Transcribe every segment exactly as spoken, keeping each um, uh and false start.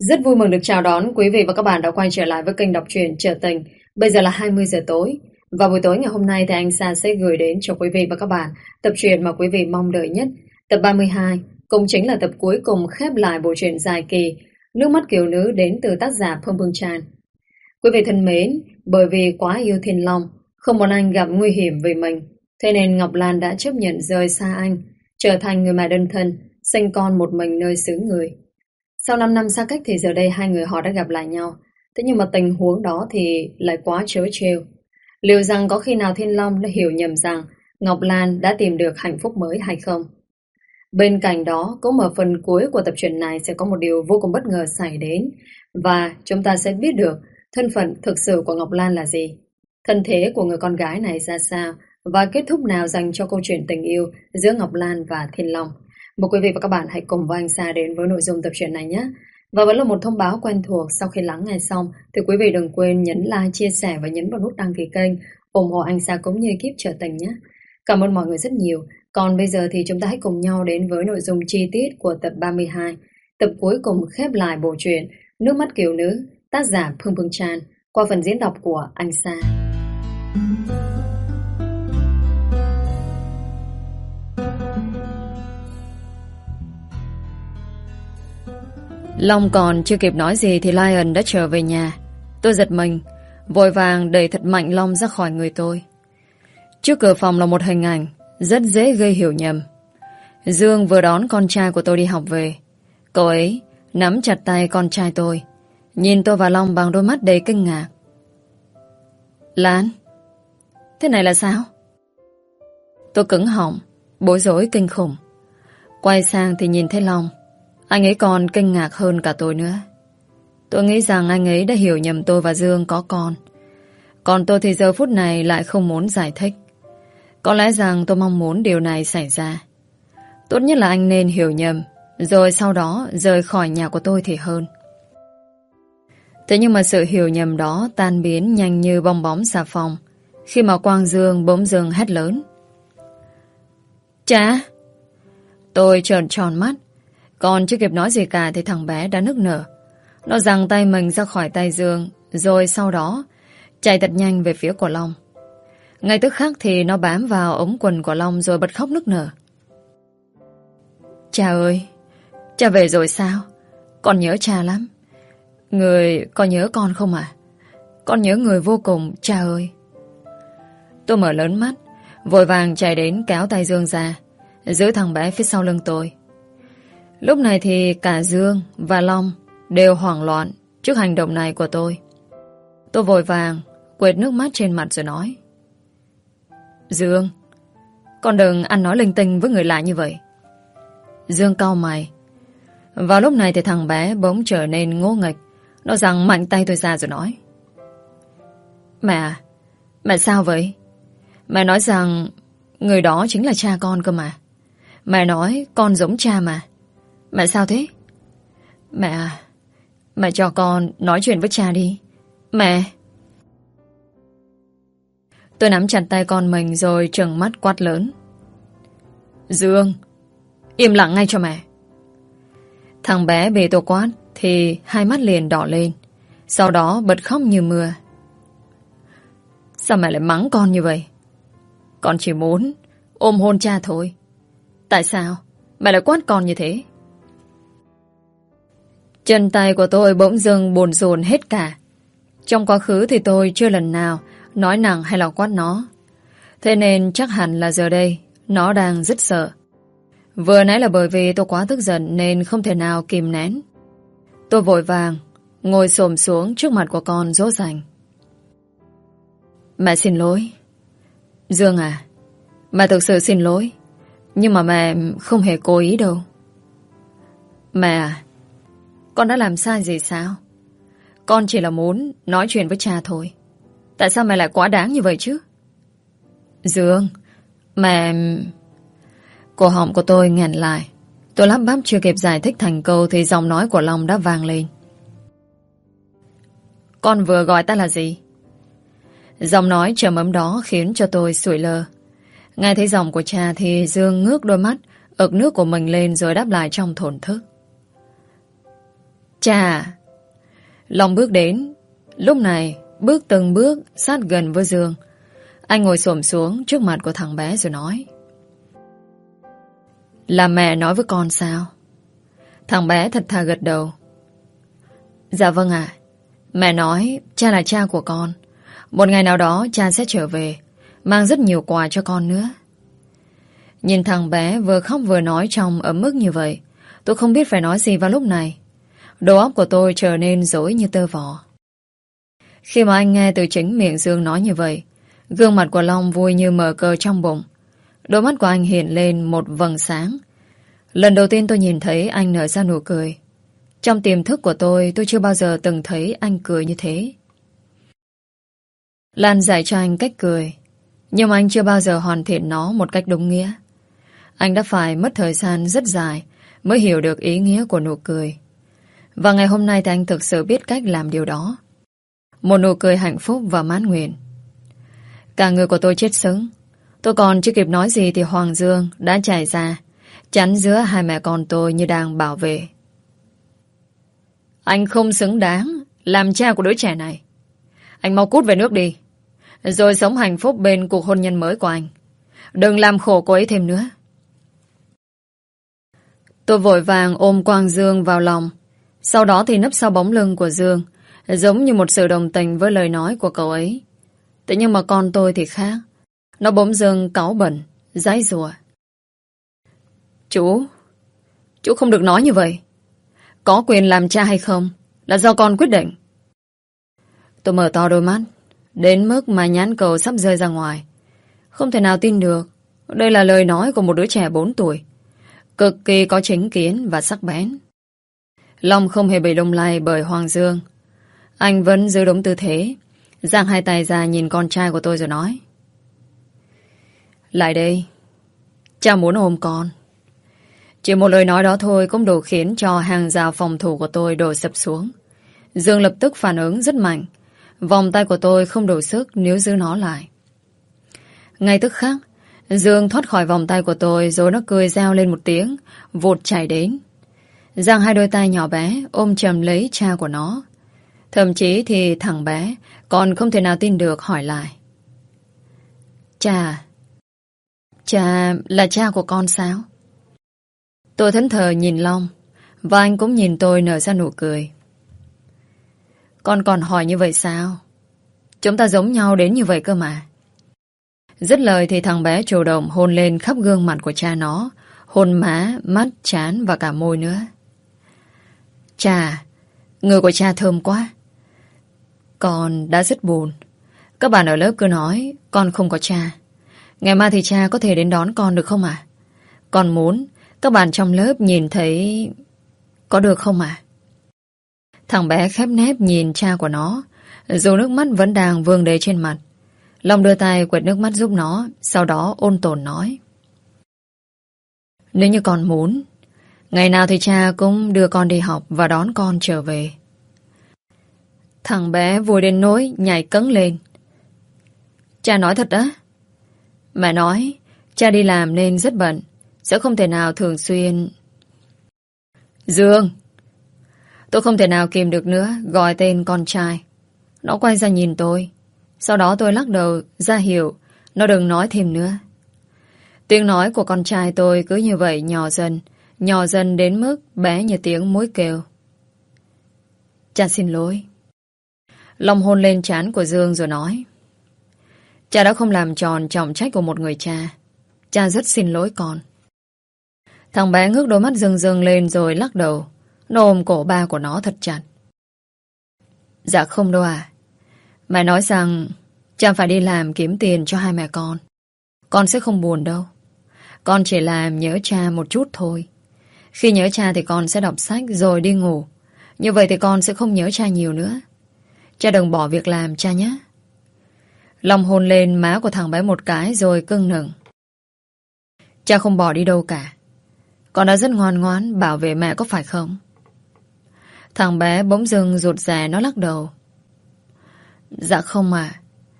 Rất vui mừng được chào đón quý vị và các bạn đã quay trở lại với kênh đọc truyện Trở Tình. Bây giờ là hai mươi giờ tối. Và buổi tối ngày hôm nay thì anh Sa sẽ gửi đến cho quý vị và các bạn tập truyện mà quý vị mong đợi nhất. Tập ba mươi hai, cũng chính là tập cuối cùng khép lại bộ truyện dài kỳ Nước mắt kiều nữ đến từ tác giả Phương Phương Tràn. Quý vị thân mến, bởi vì quá yêu Thiên Long, không muốn anh gặp nguy hiểm về mình, thế nên Ngọc Lan đã chấp nhận rời xa anh, trở thành người mẹ đơn thân, sinh con một mình nơi xứ người. Sau năm năm xa cách thì giờ đây hai người họ đã gặp lại nhau. Thế nhưng mà tình huống đó thì lại quá trớ trêu. Liệu rằng có khi nào Thiên Long đã hiểu nhầm rằng Ngọc Lan đã tìm được hạnh phúc mới hay không? Bên cạnh đó, cũng ở phần cuối của tập truyện này sẽ có một điều vô cùng bất ngờ xảy đến. Và chúng ta sẽ biết được thân phận thực sự của Ngọc Lan là gì, thân thế của người con gái này ra sao, và kết thúc nào dành cho câu chuyện tình yêu giữa Ngọc Lan và Thiên Long. Mời quý vị và các bạn hãy cùng với anh Sa đến với nội dung tập truyện này nhé. Và vẫn là một thông báo quen thuộc, sau khi lắng nghe xong thì quý vị đừng quên nhấn like, chia sẻ và nhấn vào nút đăng ký kênh ủng hộ anh Sa cũng như ekip Trở Tình nhé. Cảm ơn mọi người rất nhiều. Còn bây giờ thì chúng ta hãy cùng nhau đến với nội dung chi tiết của tập ba mươi hai, tập cuối cùng khép lại bộ truyện Nước mắt kiều nữ, tác giả Phương Phương Tràn, qua phần diễn đọc của anh Sa. Long còn chưa kịp nói gì thì Lion đã trở về nhà. Tôi giật mình, vội vàng đẩy thật mạnh Long ra khỏi người tôi. Trước cửa phòng là một hình ảnh rất dễ gây hiểu nhầm. Dương vừa đón con trai của tôi đi học về. Cậu ấy nắm chặt tay con trai tôi, nhìn tôi và Long bằng đôi mắt đầy kinh ngạc. Lan, thế này là sao? Tôi cứng họng, bối rối kinh khủng. Quay sang thì nhìn thấy Long. Anh ấy còn kinh ngạc hơn cả tôi nữa. Tôi nghĩ rằng anh ấy đã hiểu nhầm tôi và Dương có con. Còn tôi thì giờ phút này lại không muốn giải thích. Có lẽ rằng tôi mong muốn điều này xảy ra. Tốt nhất là anh nên hiểu nhầm, rồi sau đó rời khỏi nhà của tôi thì hơn. Thế nhưng mà sự hiểu nhầm đó tan biến nhanh như bong bóng xà phòng khi mà Quang Dương bỗng dưng hét lớn. Cha! Tôi trợn tròn mắt. Còn chưa kịp nói gì cả thì thằng bé đã nức nở. Nó giằng tay mình ra khỏi tay Dương, rồi sau đó chạy thật nhanh về phía của Long. Ngay tức khắc thì nó bám vào ống quần của Long rồi bật khóc nức nở. Cha ơi, cha về rồi sao? Con nhớ cha lắm. Người có nhớ con không à? Con nhớ người vô cùng, cha ơi. Tôi mở lớn mắt, vội vàng chạy đến kéo tay Dương ra, giữ thằng bé phía sau lưng tôi. Lúc này thì cả Dương và Long đều hoảng loạn trước hành động này của tôi. Tôi vội vàng quệt nước mắt trên mặt rồi nói. Dương, con đừng ăn nói linh tinh với người lạ như vậy. Dương cau mày. Vào lúc này thì thằng bé bỗng trở nên ngô nghệch. Nó giằng mạnh tay tôi ra rồi nói. Mẹ, mẹ sao vậy? Mẹ nói rằng người đó chính là cha con cơ mà. Mẹ nói con giống cha mà. Mẹ sao thế? Mẹ, mẹ cho con nói chuyện với cha đi. Mẹ. Tôi nắm chặt tay con mình rồi trừng mắt quát lớn. Dương, im lặng ngay cho mẹ. Thằng bé bị tôi quát thì hai mắt liền đỏ lên, sau đó bật khóc như mưa. Sao mẹ lại mắng con như vậy? Con chỉ muốn ôm hôn cha thôi. Tại sao mẹ lại quát con như thế? Chân tay của tôi bỗng dưng buồn rồn hết cả. Trong quá khứ thì tôi chưa lần nào nói nặng hay là quát nó. Thế nên chắc hẳn là giờ đây nó đang rất sợ. Vừa nãy là bởi vì tôi quá tức giận nên không thể nào kìm nén. Tôi vội vàng ngồi xổm xuống trước mặt của con dỗ dành. Mẹ xin lỗi. Dương à, mẹ thực sự xin lỗi. Nhưng mà mẹ không hề cố ý đâu. Mẹ à, con đã làm sai gì sao? Con chỉ là muốn nói chuyện với cha thôi. Tại sao mẹ lại quá đáng như vậy chứ? Dương, mẹ... Cổ họng của tôi nghẹn lại. Tôi lắp bắp chưa kịp giải thích thành câu thì giọng nói của Long đã vang lên. Con vừa gọi ta là gì? Giọng nói trầm ấm đó khiến cho tôi sủi lơ. Nghe thấy giọng của cha thì Dương ngước đôi mắt ực nước của mình lên rồi đáp lại trong thổn thức. Cha, Long bước đến. Lúc này bước từng bước sát gần với Dương. Anh ngồi xổm xuống trước mặt của thằng bé rồi nói: Là mẹ nói với con sao? Thằng bé thật thà gật đầu. Dạ vâng ạ. Mẹ nói cha là cha của con. Một ngày nào đó cha sẽ trở về, mang rất nhiều quà cho con nữa. Nhìn thằng bé vừa khóc vừa nói trong ấm ức như vậy, tôi không biết phải nói gì vào lúc này. Đầu óc của tôi trở nên rối như tơ vò. Khi mà anh nghe từ chính miệng Dương nói như vậy, gương mặt của Long vui như mở cờ trong bụng. Đôi mắt của anh hiện lên một vầng sáng. Lần đầu tiên tôi nhìn thấy anh nở ra nụ cười. Trong tiềm thức của tôi, tôi chưa bao giờ từng thấy anh cười như thế. Lan dạy cho anh cách cười, nhưng mà anh chưa bao giờ hoàn thiện nó một cách đúng nghĩa. Anh đã phải mất thời gian rất dài mới hiểu được ý nghĩa của nụ cười. Và ngày hôm nay thì anh thực sự biết cách làm điều đó. Một nụ cười hạnh phúc và mãn nguyện. Cả người của tôi chết sững. Tôi còn chưa kịp nói gì thì Hoàng Dương đã chạy ra, chắn giữa hai mẹ con tôi như đang bảo vệ. Anh không xứng đáng làm cha của đứa trẻ này. Anh mau cút về nước đi, rồi sống hạnh phúc bên cuộc hôn nhân mới của anh. Đừng làm khổ cô ấy thêm nữa. Tôi vội vàng ôm Quang Dương vào lòng. Sau đó thì nấp sau bóng lưng của Dương, giống như một sự đồng tình với lời nói của cậu ấy. Thế nhưng mà con tôi thì khác. Nó bỗng dưng cáu bẩn, giãy giụa. Chú, chú không được nói như vậy. Có quyền làm cha hay không là do con quyết định. Tôi mở to đôi mắt, đến mức mà nhãn cầu sắp rơi ra ngoài. Không thể nào tin được đây là lời nói của một đứa trẻ bốn tuổi, cực kỳ có chính kiến và sắc bén. Long không hề bị lung lay bởi Hoàng Dương. Anh vẫn giữ đúng tư thế, giang hai tay ra nhìn con trai của tôi rồi nói: Lại đây, cha muốn ôm con. Chỉ một lời nói đó thôi cũng đủ khiến cho hàng rào phòng thủ của tôi đổ sập xuống. Dương lập tức phản ứng rất mạnh. Vòng tay của tôi không đủ sức nếu giữ nó lại. Ngay tức khắc, Dương thoát khỏi vòng tay của tôi, rồi nó cười reo lên một tiếng, vụt chạy đến. Giang hai đôi tay nhỏ bé ôm chầm lấy cha của nó. Thậm chí thì thằng bé còn không thể nào tin được hỏi lại: Cha, cha là cha của con sao? Tôi thẫn thờ nhìn Long, và anh cũng nhìn tôi nở ra nụ cười. Con còn hỏi như vậy sao? Chúng ta giống nhau đến như vậy cơ mà. Dứt lời thì thằng bé chủ động hôn lên khắp gương mặt của cha nó, hôn má, mắt, trán và cả môi nữa. Cha, người của cha thơm quá. Con đã rất buồn. Các bạn ở lớp cứ nói con không có cha. Ngày mai thì cha có thể đến đón con được không ạ? À? Con muốn các bạn trong lớp nhìn thấy. Có được không ạ? À? Thằng bé khép nép nhìn cha của nó, dù nước mắt vẫn đang vương đầy trên mặt. Long đưa tay quệt nước mắt giúp nó, sau đó ôn tồn nói: Nếu như con muốn, ngày nào thì cha cũng đưa con đi học và đón con trở về. Thằng bé vui đến nỗi nhảy cẫng lên. Cha nói thật đó. Mẹ nói cha đi làm nên rất bận, sẽ không thể nào thường xuyên. Dương! Tôi không thể nào kìm được nữa, gọi tên con trai. Nó quay ra nhìn tôi. Sau đó tôi lắc đầu ra hiệu nó đừng nói thêm nữa. Tiếng nói của con trai tôi cứ như vậy nhỏ dần, nhỏ dần đến mức bé như tiếng muỗi kêu. Cha xin lỗi. Long hôn lên trán của Dương rồi nói: Cha đã không làm tròn trọng trách của một người cha. Cha rất xin lỗi con. Thằng bé ngước đôi mắt rưng rưng lên rồi lắc đầu. Nó ôm cổ ba của nó thật chặt. Dạ không đâu à. Mẹ nói rằng cha phải đi làm kiếm tiền cho hai mẹ con. Con sẽ không buồn đâu. Con chỉ làm nhớ cha một chút thôi. Khi nhớ cha thì con sẽ đọc sách rồi đi ngủ. Như vậy thì con sẽ không nhớ cha nhiều nữa. Cha đừng bỏ việc làm cha nhé. Long hôn lên má của thằng bé một cái rồi cưng nựng. Cha không bỏ đi đâu cả. Con đã rất ngoan ngoãn bảo vệ mẹ có phải không? Thằng bé bỗng dưng rụt rè nó lắc đầu. Dạ không à.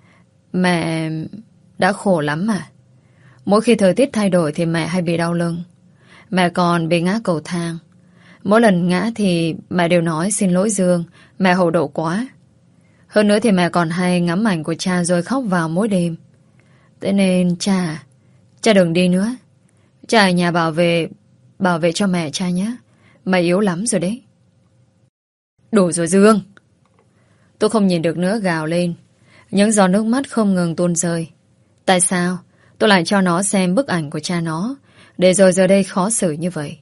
Mẹ đã khổ lắm mà. Mỗi khi thời tiết thay đổi thì mẹ hay bị đau lưng. Mẹ còn bị ngã cầu thang. Mỗi lần ngã thì mẹ đều nói xin lỗi Dương, mẹ hậu độ quá. Hơn nữa thì mẹ còn hay ngắm ảnh của cha rồi khóc vào mỗi đêm. Thế nên cha, cha đừng đi nữa. Cha ở nhà bảo vệ, bảo vệ cho mẹ cha nhé. Mẹ yếu lắm rồi đấy. Đủ rồi Dương. Tôi không nhìn được nữa gào lên. Những giọt nước mắt không ngừng tuôn rơi. Tại sao tôi lại cho nó xem bức ảnh của cha nó, để rồi giờ đây khó xử như vậy?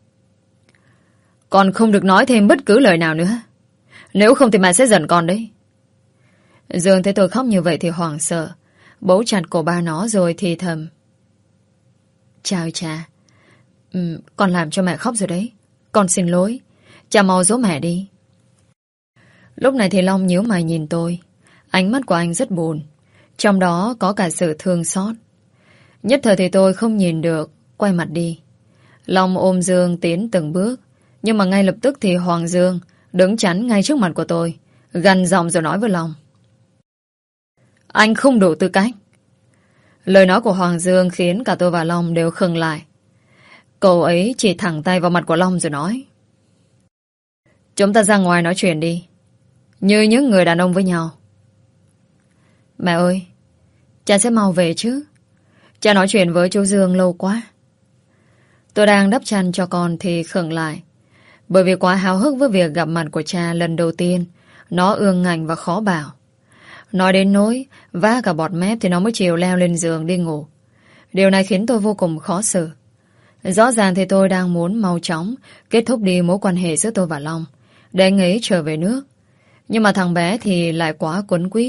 Con không được nói thêm bất cứ lời nào nữa. Nếu không thì mẹ sẽ giận con đấy. Dương thấy tôi khóc như vậy thì hoảng sợ, bấu chặt cổ ba nó rồi thì thầm. Cha ơi cha, ừ, con làm cho mẹ khóc rồi đấy. Con xin lỗi. Cha mau dỗ mẹ đi. Lúc này thì Long nhíu mày nhìn tôi. Ánh mắt của anh rất buồn, trong đó có cả sự thương xót. Nhất thời thì tôi không nhìn được, quay mặt đi. Long ôm Dương tiến từng bước, nhưng mà ngay lập tức thì Hoàng Dương đứng chắn ngay trước mặt của tôi, gằn giọng rồi nói với Long. Anh không đủ tư cách. Lời nói của Hoàng Dương khiến cả tôi và Long đều khựng lại. Cậu ấy chỉ thẳng tay vào mặt của Long rồi nói. Chúng ta ra ngoài nói chuyện đi, như những người đàn ông với nhau. Mẹ ơi, cha sẽ mau về chứ. Cha nói chuyện với chú Dương lâu quá. Tôi đang đắp chăn cho con thì khựng lại, bởi vì quá háo hức với việc gặp mặt của cha lần đầu tiên. Nó ương ngạnh và khó bảo. Nói đến nỗi vá cả bọt mép thì nó mới chịu leo lên giường đi ngủ. Điều này khiến tôi vô cùng khó xử. Rõ ràng thì tôi đang muốn mau chóng kết thúc đi mối quan hệ giữa tôi và Long, để anh ấy trở về nước. Nhưng mà thằng bé thì lại quá quấn quýt.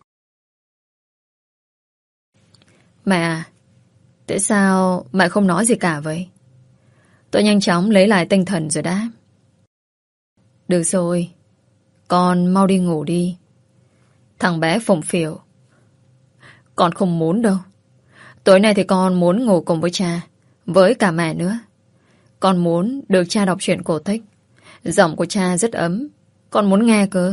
Mẹ à, tại sao mẹ không nói gì cả vậy? Tôi nhanh chóng lấy lại tinh thần rồi đáp. Được rồi, con mau đi ngủ đi. Thằng bé phụng phịu. Con không muốn đâu. Tối nay thì con muốn ngủ cùng với cha, với cả mẹ nữa. Con muốn được cha đọc truyện cổ tích. Giọng của cha rất ấm. Con muốn nghe cơ.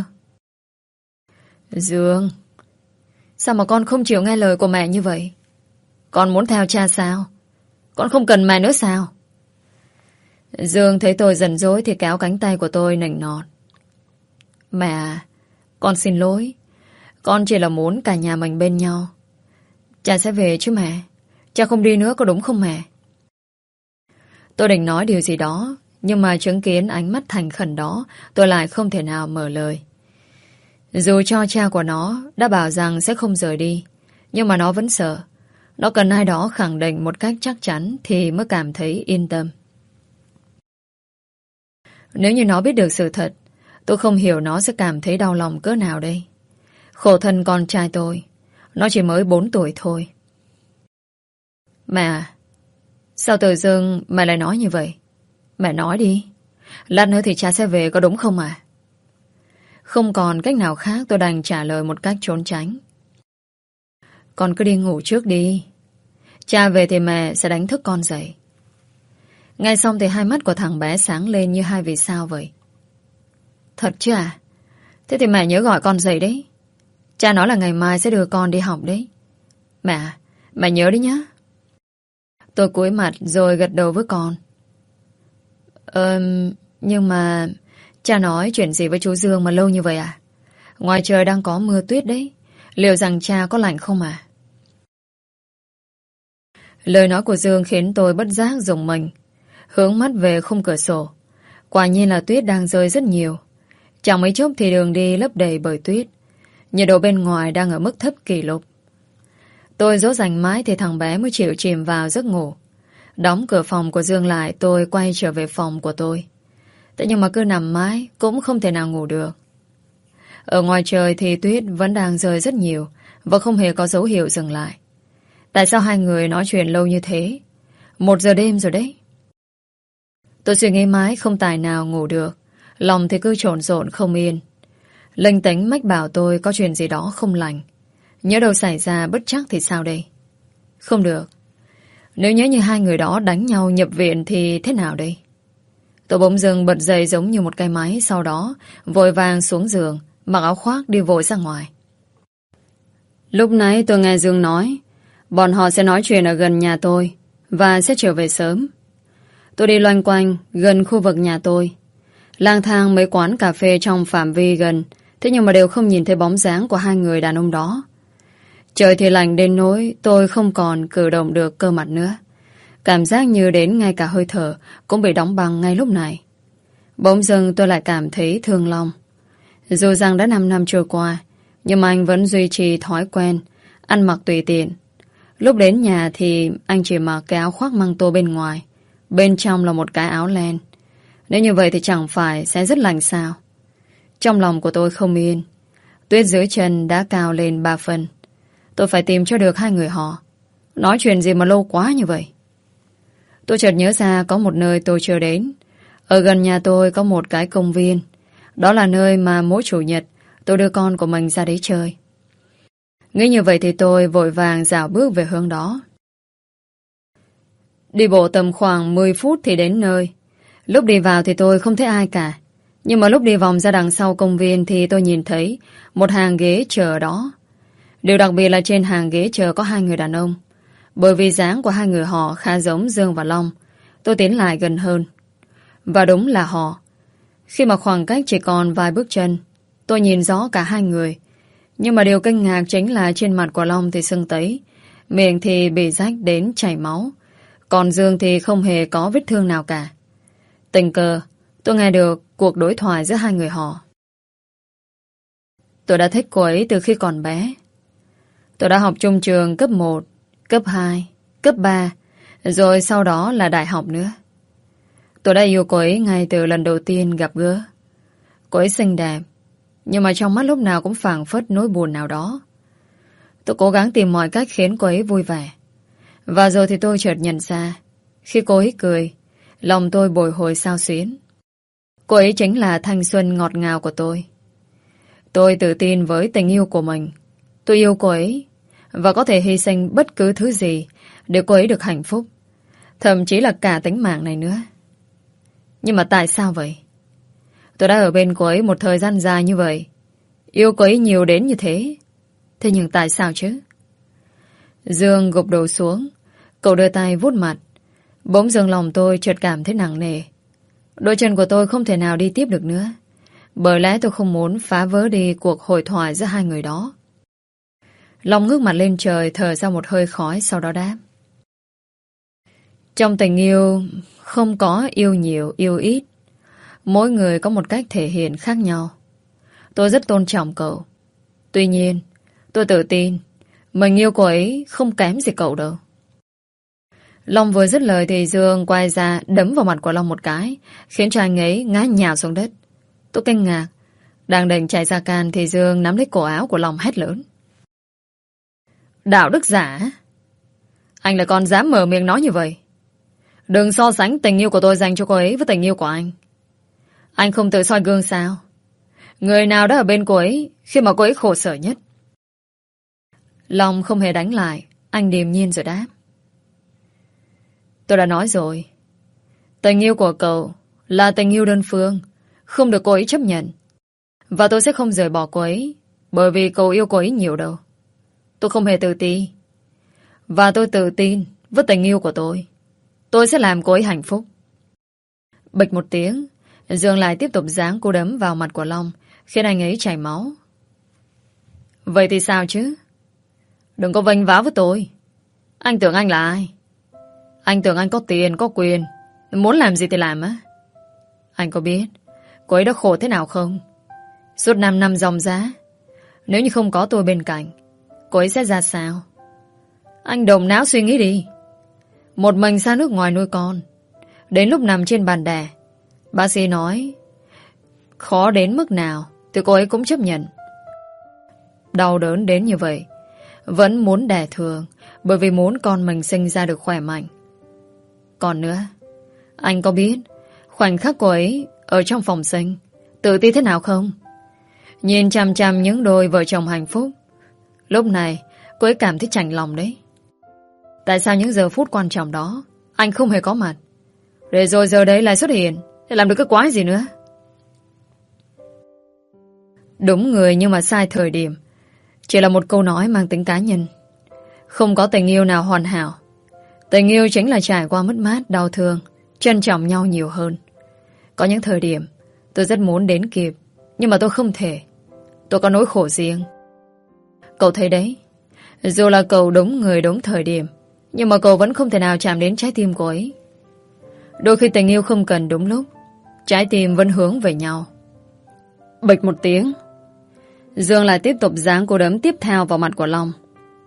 Dương, sao mà con không chịu nghe lời của mẹ như vậy? Con muốn theo cha sao? Con không cần mẹ nữa sao? Dương thấy tôi giận dỗi thì kéo cánh tay của tôi nịnh nọt. Mẹ à, con xin lỗi. Con chỉ là muốn cả nhà mình bên nhau. Cha sẽ về chứ mẹ. Cha không đi nữa có đúng không mẹ? Tôi định nói điều gì đó, nhưng mà chứng kiến ánh mắt thành khẩn đó, tôi lại không thể nào mở lời. Dù cho cha của nó đã bảo rằng sẽ không rời đi, nhưng mà nó vẫn sợ. Nó cần ai đó khẳng định một cách chắc chắn thì mới cảm thấy yên tâm. Nếu như nó biết được sự thật, tôi không hiểu nó sẽ cảm thấy đau lòng cỡ nào đây. Khổ thân con trai tôi, nó chỉ mới bốn tuổi thôi. Mẹ à, sao tự dưng mẹ lại nói như vậy? Mẹ nói đi. Lát nữa thì cha sẽ về có đúng không à? Không còn cách nào khác, tôi đành trả lời một cách trốn tránh. Con cứ đi ngủ trước đi. Cha về thì mẹ sẽ đánh thức con dậy. Nghe xong thì hai mắt của thằng bé sáng lên như hai vì sao vậy. Thật chứ à? Thế thì mẹ nhớ gọi con dậy đấy. Cha nói là ngày mai sẽ đưa con đi học đấy. Mẹ, mẹ nhớ đấy nhá. Tôi cúi mặt rồi gật đầu với con. Ờ, nhưng mà cha nói chuyện gì với chú Dương mà lâu như vậy à? Ngoài trời đang có mưa tuyết đấy. Liệu rằng cha có lạnh không à? Lời nói của Dương khiến tôi bất giác rùng mình, hướng mắt về khung cửa sổ. Quả nhiên là tuyết đang rơi rất nhiều. Chẳng mấy chốc thì đường đi lấp đầy bởi tuyết. Nhiệt độ bên ngoài đang ở mức thấp kỷ lục. Tôi dỗ dành mãi thì thằng bé mới chịu chìm vào giấc ngủ. Đóng cửa phòng của Dương lại, tôi quay trở về phòng của tôi. Thế nhưng mà cứ nằm mãi cũng không thể nào ngủ được. Ở ngoài trời thì tuyết vẫn đang rơi rất nhiều và không hề có dấu hiệu dừng lại. Tại sao hai người nói chuyện lâu như thế? Một giờ đêm rồi đấy. Tôi suy nghĩ mãi không tài nào ngủ được. Lòng thì cứ trộn rộn không yên. Linh tính mách bảo tôi có chuyện gì đó không lành. Nhớ đâu xảy ra bất trắc thì sao đây? Không được. Nếu nhớ như hai người đó đánh nhau nhập viện thì thế nào đây? Tôi bỗng dưng bật dậy giống như một cái máy. Sau đó vội vàng xuống giường, mặc áo khoác đi vội ra ngoài. Lúc nãy tôi nghe Dương nói bọn họ sẽ nói chuyện ở gần nhà tôi và sẽ trở về sớm. Tôi đi loanh quanh gần khu vực nhà tôi, lang thang mấy quán cà phê trong phạm vi gần, thế nhưng mà đều không nhìn thấy bóng dáng của hai người đàn ông đó. Trời thì lạnh đến nỗi tôi không còn cử động được cơ mặt nữa. Cảm giác như đến ngay cả hơi thở cũng bị đóng băng ngay lúc này. Bỗng dưng tôi lại cảm thấy thương Long. Dù rằng đã năm năm trôi qua, nhưng mà anh vẫn duy trì thói quen ăn mặc tùy tiện. Lúc đến nhà thì anh chỉ mặc cái áo khoác măng tô bên ngoài, bên trong là một cái áo len. Nếu như vậy thì chẳng phải sẽ rất lạnh sao? Trong lòng của tôi không yên. Tuyết dưới chân đã cao lên ba phần. Tôi phải tìm cho được hai người họ. Nói chuyện gì mà lâu quá như vậy? Tôi chợt nhớ ra có một nơi tôi chưa đến. Ở gần nhà tôi có một cái công viên. Đó là nơi mà mỗi chủ nhật tôi đưa con của mình ra đấy chơi. Nghĩ như vậy thì tôi vội vàng dạo bước về hướng đó. Đi bộ tầm khoảng mười phút thì đến nơi. Lúc đi vào thì tôi không thấy ai cả. Nhưng mà lúc đi vòng ra đằng sau công viên thì tôi nhìn thấy một hàng ghế chờ ở đó. Điều đặc biệt là trên hàng ghế chờ có hai người đàn ông. Bởi vì dáng của hai người họ khá giống Dương và Long, tôi tiến lại gần hơn. Và đúng là họ. Khi mà khoảng cách chỉ còn vài bước chân, tôi nhìn rõ cả hai người. Nhưng mà điều kinh ngạc chính là trên mặt của Long thì sưng tấy, miệng thì bị rách đến chảy máu. Còn Dương thì không hề có vết thương nào cả. Tình cờ, tôi nghe được cuộc đối thoại giữa hai người họ. Tôi đã thích cô ấy từ khi còn bé. Tôi đã học chung trường cấp một, cấp hai, cấp ba, rồi sau đó là đại học nữa. Tôi đã yêu cô ấy ngay từ lần đầu tiên gặp gỡ. Cô ấy xinh đẹp, nhưng mà trong mắt lúc nào cũng phảng phất nỗi buồn nào đó. Tôi cố gắng tìm mọi cách khiến cô ấy vui vẻ. Và rồi thì tôi chợt nhận ra, khi cô ấy cười, lòng tôi bồi hồi xao xuyến. Cô ấy chính là thanh xuân ngọt ngào của tôi. Tôi tự tin với tình yêu của mình. Tôi yêu cô ấy và có thể hy sinh bất cứ thứ gì để cô ấy được hạnh phúc, thậm chí là cả tính mạng này nữa. Nhưng mà tại sao vậy? Tôi đã ở bên cô ấy một thời gian dài như vậy, yêu cô ấy nhiều đến như thế. Thế nhưng tại sao chứ? Dương gục đầu xuống, cậu đưa tay vuốt mặt. Bỗng dưng lòng tôi chợt cảm thấy nặng nề. Đôi chân của tôi không thể nào đi tiếp được nữa, bởi lẽ tôi không muốn phá vỡ đi cuộc hội thoại giữa hai người đó. Long ngước mặt lên trời, thở ra một hơi khói, sau đó đáp. Trong tình yêu không có yêu nhiều, yêu ít. Mỗi người có một cách thể hiện khác nhau. Tôi rất tôn trọng cậu. Tuy nhiên, tôi tự tin mình yêu cô ấy không kém gì cậu đâu. Long vừa dứt lời thì Dương quay ra đấm vào mặt của Long một cái, khiến cho anh ấy ngã nhào xuống đất. Tôi kinh ngạc. Đang định chạy ra can thì Dương nắm lấy cổ áo của Long hét lớn. Đạo đức giả? Anh lại còn dám mở miệng nói như vậy? Đừng so sánh tình yêu của tôi dành cho cô ấy với tình yêu của anh. Anh không tự soi gương sao? Người nào đã ở bên cô ấy khi mà cô ấy khổ sở nhất? Long không hề đánh lại. Anh điềm nhiên rồi đáp. Tôi đã nói rồi. Tình yêu của cậu là tình yêu đơn phương, không được cô ấy chấp nhận. Và tôi sẽ không rời bỏ cô ấy, bởi vì cậu yêu cô ấy nhiều đâu. Tôi không hề tự ti. Và tôi tự tin với tình yêu của tôi. Tôi sẽ làm cô ấy hạnh phúc. Bịch một tiếng, Dương lại tiếp tục giáng cú đấm vào mặt của Long, khiến anh ấy chảy máu. Vậy thì sao chứ? Đừng có vênh váo với tôi. Anh tưởng anh là ai? Anh tưởng anh có tiền, có quyền, muốn làm gì thì làm á. Anh có biết cô ấy đã khổ thế nào không? Suốt năm năm dòng giá, nếu như không có tôi bên cạnh, cô ấy sẽ ra sao? Anh đồng não suy nghĩ đi. Một mình xa nước ngoài nuôi con, đến lúc nằm trên bàn đẻ, bác sĩ nói khó đến mức nào thì cô ấy cũng chấp nhận. Đau đớn đến như vậy, vẫn muốn đẻ thường, bởi vì muốn con mình sinh ra được khỏe mạnh. Còn nữa, anh có biết khoảnh khắc cô ấy ở trong phòng sinh tự ti thế nào không? Nhìn chằm chằm những đôi vợ chồng hạnh phúc, lúc này cô ấy cảm thấy chạnh lòng đấy. Tại sao những giờ phút quan trọng đó anh không hề có mặt, để rồi giờ đấy lại xuất hiện để làm được cái quái gì nữa? Đúng người nhưng mà sai thời điểm chỉ là một câu nói mang tính cá nhân. Không có tình yêu nào hoàn hảo. Tình yêu chính là trải qua mất mát, đau thương, trân trọng nhau nhiều hơn. Có những thời điểm tôi rất muốn đến kịp, nhưng mà tôi không thể. Tôi có nỗi khổ riêng. Cậu thấy đấy, dù là cậu đúng người đúng thời điểm, nhưng mà cậu vẫn không thể nào chạm đến trái tim cô ấy. Đôi khi tình yêu không cần đúng lúc, trái tim vẫn hướng về nhau. Bịch một tiếng, Dương lại tiếp tục giáng cú đấm tiếp theo vào mặt của Long.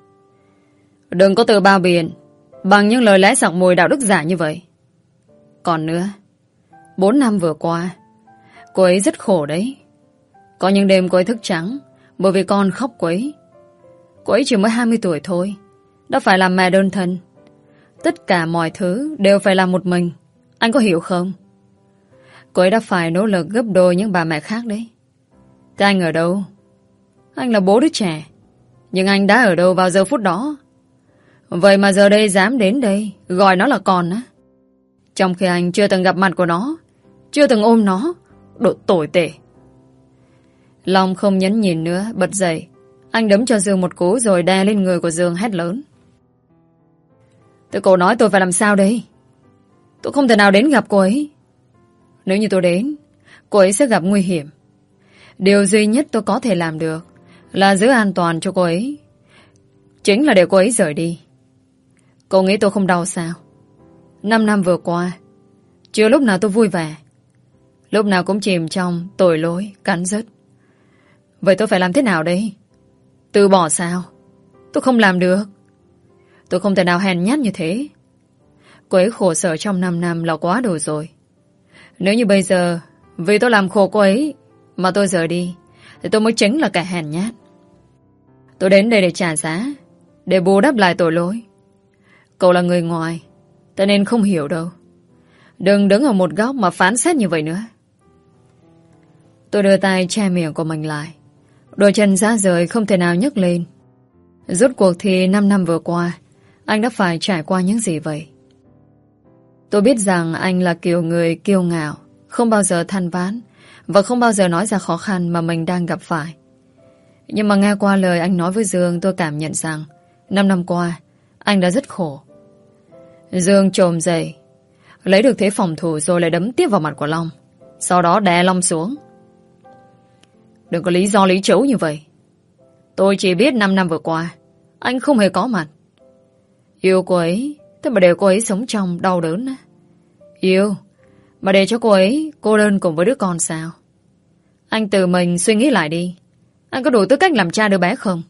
Đừng có tự bao biện bằng những lời lẽ sặc mùi đạo đức giả như vậy. Còn nữa, bốn năm vừa qua, cô ấy rất khổ đấy. Có những đêm cô ấy thức trắng bởi vì con khóc quấy. Cô ấy chỉ mới hai mươi tuổi thôi, đã phải làm mẹ đơn thân. Tất cả mọi thứ đều phải làm một mình. Anh có hiểu không? Cô ấy đã phải nỗ lực gấp đôi những bà mẹ khác đấy. Thế anh ở đâu? Anh là bố đứa trẻ, nhưng anh đã ở đâu vào giờ phút đó? Vậy mà giờ đây dám đến đây gọi nó là con á, trong khi anh chưa từng gặp mặt của nó, chưa từng ôm nó. Đồ tồi tệ. Long không nhẫn nhìn nữa, bật dậy. Anh đấm cho Dương một cú rồi đè lên người của Dương hét lớn. Tôi cô nói tôi phải làm sao đây? Tôi không thể nào đến gặp cô ấy. Nếu như tôi đến, cô ấy sẽ gặp nguy hiểm. Điều duy nhất tôi có thể làm được là giữ an toàn cho cô ấy, chính là để cô ấy rời đi. Cô nghĩ tôi không đau sao? Năm năm vừa qua, chưa lúc nào tôi vui vẻ, lúc nào cũng chìm trong tội lỗi, cắn rứt. Vậy tôi phải làm thế nào đây? Từ bỏ sao? Tôi không làm được. Tôi không thể nào hèn nhát như thế. Cô ấy khổ sở trong năm năm là quá đủ rồi. Nếu như bây giờ vì tôi làm khổ cô ấy mà tôi rời đi, thì tôi mới chính là kẻ hèn nhát. Tôi đến đây để trả giá, để bù đắp lại tội lỗi. Cậu là người ngoài, cho nên không hiểu đâu. Đừng đứng ở một góc mà phán xét như vậy nữa. Tôi đưa tay che miệng của mình lại. Đôi chân rã rời không thể nào nhấc lên. Rốt cuộc thì năm năm vừa qua, anh đã phải trải qua những gì vậy? Tôi biết rằng anh là kiểu người kiêu ngạo, không bao giờ than vãn và không bao giờ nói ra khó khăn mà mình đang gặp phải. Nhưng mà nghe qua lời anh nói với Dương, tôi cảm nhận rằng năm năm qua anh đã rất khổ. Dương trồm dậy, lấy được thế phòng thủ rồi lại đấm tiếp vào mặt của Long, sau đó đè Long xuống. Đừng có lý do lý trấu như vậy. Tôi chỉ biết năm năm vừa qua anh không hề có mặt. Yêu cô ấy, thế mà để cô ấy sống trong đau đớn. Yêu mà để cho cô ấy cô đơn cùng với đứa con sao? Anh tự mình suy nghĩ lại đi. Anh có đủ tư cách làm cha đứa bé không?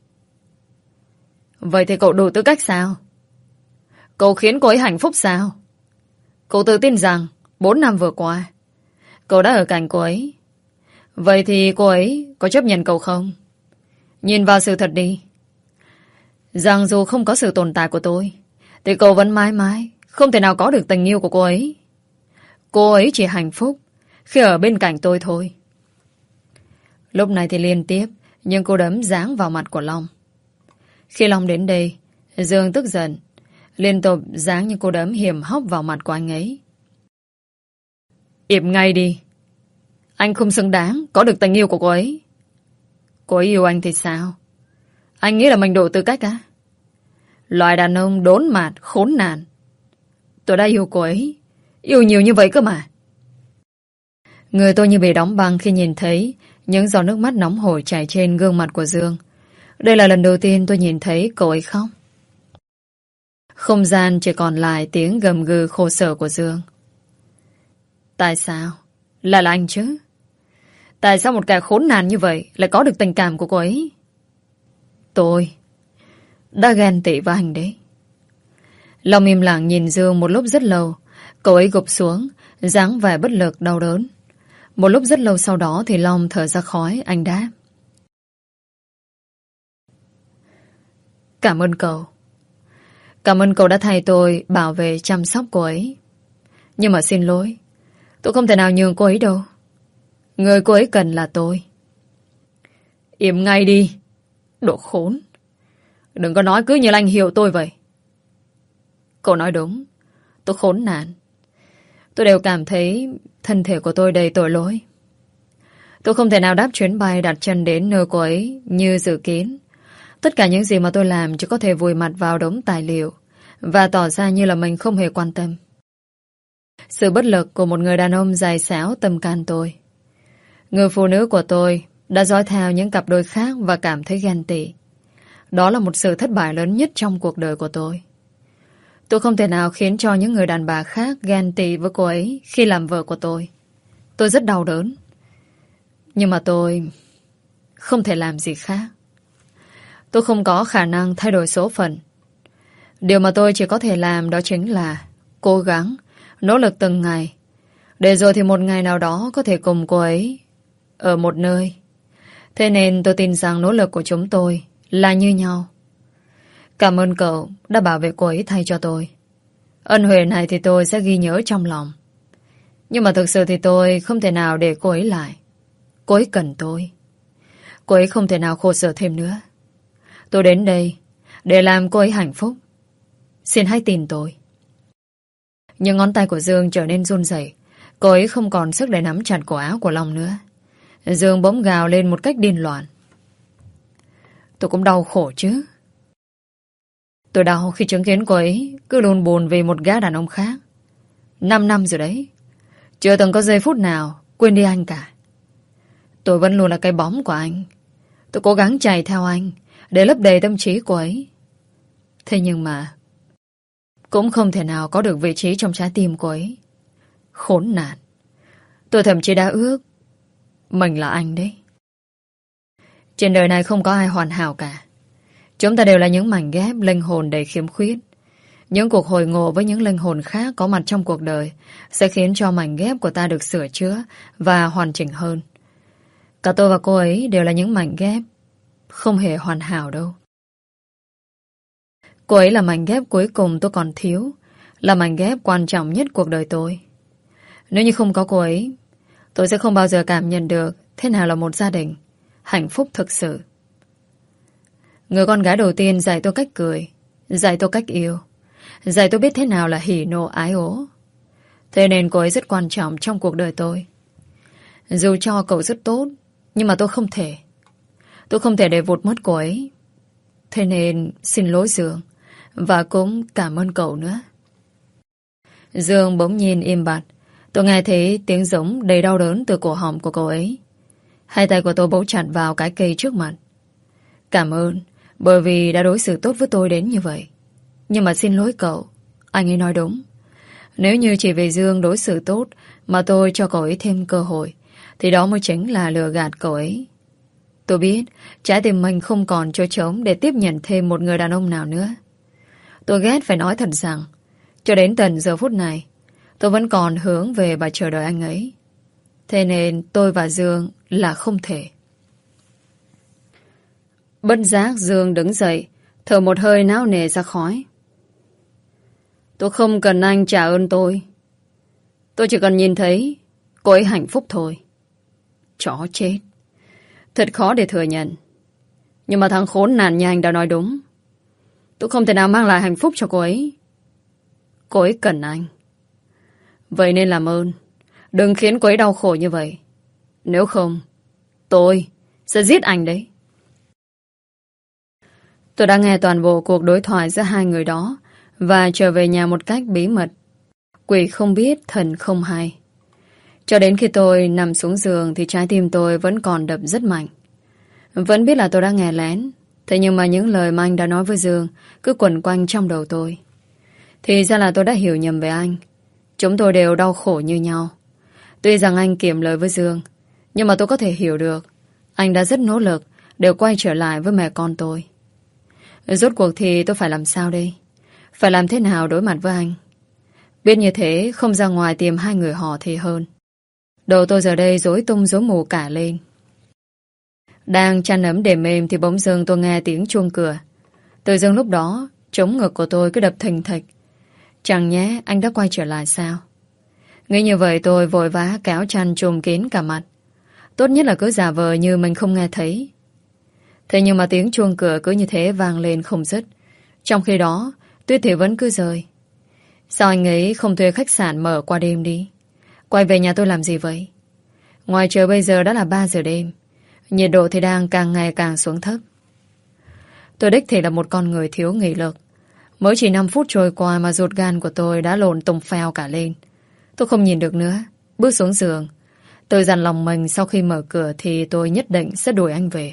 Vậy thì cậu đủ tư cách sao? Cậu khiến cô ấy hạnh phúc sao? Cậu tự tin rằng bốn năm vừa qua cậu đã ở cạnh cô ấy. Vậy thì cô ấy có chấp nhận cậu không? Nhìn vào sự thật đi, rằng dù không có sự tồn tại của tôi thì cậu vẫn mãi mãi không thể nào có được tình yêu của cô ấy. Cô ấy chỉ hạnh phúc khi ở bên cạnh tôi thôi. Lúc này thì liên tiếp nhưng cô đấm giáng vào mặt của Long. Khi Long đến đây, Dương tức giận, liên tục giáng những cô đấm hiểm hóc vào mặt của anh ấy. Im ngay đi. Anh không xứng đáng có được tình yêu của cô ấy. Cô ấy yêu anh thì sao? Anh nghĩ là mình đủ tư cách á? Loại đàn ông đốn mạt, khốn nạn. Tôi đã yêu cô ấy, yêu nhiều như vậy cơ mà. Người tôi như bị đóng băng khi nhìn thấy những giọt nước mắt nóng hổi chảy trên gương mặt của Dương. Đây là lần đầu tiên tôi nhìn thấy cậu ấy khóc. Không gian chỉ còn lại tiếng gầm gừ khổ sở của Dương. Tại sao? Là là anh chứ? Tại sao một kẻ khốn nạn như vậy lại có được tình cảm của cô ấy? Tôi đã ghen tị với anh đấy. Long im lặng nhìn Dương một lúc rất lâu. Cậu ấy gục xuống, dáng vẻ bất lực đau đớn. Một lúc rất lâu sau đó thì Long thở ra khói, anh đáp. Cảm ơn cậu. Cảm ơn cậu đã thay tôi bảo vệ chăm sóc cô ấy. Nhưng mà xin lỗi, tôi không thể nào nhường cô ấy đâu. Người cô ấy cần là tôi. Im ngay đi, đồ khốn. Đừng có nói cứ như là anh hiểu tôi vậy. Cậu nói đúng, tôi khốn nạn. Tôi đều cảm thấy thân thể của tôi đầy tội lỗi. Tôi không thể nào đáp chuyến bay đặt chân đến nơi cô ấy như dự kiến. Tất cả những gì mà tôi làm chỉ có thể vùi mặt vào đống tài liệu và tỏ ra như là mình không hề quan tâm. Sự bất lực của một người đàn ông dày xéo tâm can tôi. Người phụ nữ của tôi đã dõi theo những cặp đôi khác và cảm thấy ghen tị. Đó là một sự thất bại lớn nhất trong cuộc đời của tôi. Tôi không thể nào khiến cho những người đàn bà khác ghen tị với cô ấy khi làm vợ của tôi. Tôi rất đau đớn. Nhưng mà tôi không thể làm gì khác. Tôi không có khả năng thay đổi số phận. Điều mà tôi chỉ có thể làm đó chính là cố gắng, nỗ lực từng ngày, để rồi thì một ngày nào đó có thể cùng cô ấy ở một nơi. Thế nên tôi tin rằng nỗ lực của chúng tôi là như nhau. Cảm ơn cậu đã bảo vệ cô ấy thay cho tôi. Ân huệ này thì tôi sẽ ghi nhớ trong lòng. Nhưng mà thực sự thì tôi không thể nào để cô ấy lại. Cô ấy cần tôi. Cô ấy không thể nào khổ sở thêm nữa. Tôi đến đây để làm cô ấy hạnh phúc. Xin hãy tin tôi. Nhưng ngón tay của Dương trở nên run rẩy. Cô ấy không còn sức để nắm chặt cổ áo của Long nữa. Dương bỗng gào lên một cách điên loạn. Tôi cũng đau khổ chứ. Tôi đau khi chứng kiến cô ấy cứ lùn bùn vì một gã đàn ông khác. Năm năm rồi đấy. Chưa từng có giây phút nào quên đi anh cả. Tôi vẫn luôn là cái bóng của anh. Tôi cố gắng chạy theo anh để lấp đầy tâm trí cô ấy. Thế nhưng mà cũng không thể nào có được vị trí trong trái tim cô ấy. Khốn nạn. Tôi thậm chí đã ước mình là anh đấy. Trên đời này không có ai hoàn hảo cả. Chúng ta đều là những mảnh ghép linh hồn đầy khiếm khuyết. Những cuộc hồi ngộ với những linh hồn khác có mặt trong cuộc đời sẽ khiến cho mảnh ghép của ta được sửa chữa và hoàn chỉnh hơn. Cả tôi và cô ấy đều là những mảnh ghép không hề hoàn hảo đâu. Cô ấy là mảnh ghép cuối cùng tôi còn thiếu, là mảnh ghép quan trọng nhất cuộc đời tôi. Nếu như không có cô ấy, tôi sẽ không bao giờ cảm nhận được thế nào là một gia đình hạnh phúc thực sự. Người con gái đầu tiên dạy tôi cách cười, dạy tôi cách yêu, dạy tôi biết thế nào là hỉ nộ ái ố. Thế nên cô ấy rất quan trọng trong cuộc đời tôi. Dù cho cậu rất tốt, nhưng mà tôi không thể. Tôi không thể để vụt mất cô ấy. Thế nên xin lỗi Dương, và cũng cảm ơn cậu nữa. Dương bỗng nhiên im bặt. Tôi nghe thấy tiếng giống đầy đau đớn từ cổ họng của cô ấy. Hai tay của tôi bấu chặt vào cái cây trước mặt. Cảm ơn, bởi vì đã đối xử tốt với tôi đến như vậy. Nhưng mà xin lỗi cậu, anh ấy nói đúng. Nếu như chỉ vì Dương đối xử tốt mà tôi cho cậu ấy thêm cơ hội, thì đó mới chính là lừa gạt cậu ấy. Tôi biết trái tim mình không còn chỗ trống để tiếp nhận thêm một người đàn ông nào nữa. Tôi ghét phải nói thật rằng cho đến tận giờ phút này tôi vẫn còn hướng về và chờ đợi anh ấy. Thế nên tôi và Dương là không thể. Bất giác Dương đứng dậy, thở một hơi não nề ra khói. Tôi không cần anh trả ơn tôi. Tôi chỉ cần nhìn thấy cô ấy hạnh phúc thôi. Chó chết. Thật khó để thừa nhận. Nhưng mà thằng khốn nạn nhà anh đã nói đúng. Tôi không thể nào mang lại hạnh phúc cho cô ấy. Cô ấy cần anh. Vậy nên làm ơn, đừng khiến cô ấy đau khổ như vậy. Nếu không, tôi sẽ giết anh đấy. Tôi đã nghe toàn bộ cuộc đối thoại giữa hai người đó và trở về nhà một cách bí mật. Quỷ không biết, thần không hay. Cho đến khi tôi nằm xuống giường thì trái tim tôi vẫn còn đập rất mạnh. Vẫn biết là tôi đã nghe lén. Thế nhưng mà những lời mà anh đã nói với Dương cứ quẩn quanh trong đầu tôi. Thì ra là tôi đã hiểu nhầm về anh. Chúng tôi đều đau khổ như nhau. Tuy rằng anh kiệm lời với Dương, nhưng mà tôi có thể hiểu được anh đã rất nỗ lực để quay trở lại với mẹ con tôi. Rốt cuộc thì tôi phải làm sao đây? Phải làm thế nào đối mặt với anh? Biết như thế không ra ngoài tìm hai người họ thì hơn. Đầu tôi giờ đây rối tung rối mù cả lên. Đang chăn ấm đệm mềm thì bỗng dưng tôi nghe tiếng chuông cửa. Từ dưng lúc đó trống ngực của tôi cứ đập thình thịch. Chẳng nhé anh đã quay trở lại sao? Nghĩ như vậy tôi vội vã kéo chăn trùm kín cả mặt. Tốt nhất là cứ giả vờ như mình không nghe thấy. Thế nhưng mà tiếng chuông cửa cứ như thế vang lên không dứt. Trong khi đó tuyết thì vẫn cứ rơi. Sao anh ấy không thuê khách sạn mở qua đêm đi? Quay về nhà tôi làm gì vậy? Ngoài trời bây giờ đã là ba giờ đêm. Nhiệt độ thì đang càng ngày càng xuống thấp. Tôi đích thì là một con người thiếu nghị lực. Mới chỉ năm phút trôi qua mà ruột gan của tôi đã lộn tùng phèo cả lên. Tôi không nhìn được nữa. Bước xuống giường. Tôi dặn lòng mình sau khi mở cửa thì tôi nhất định sẽ đuổi anh về.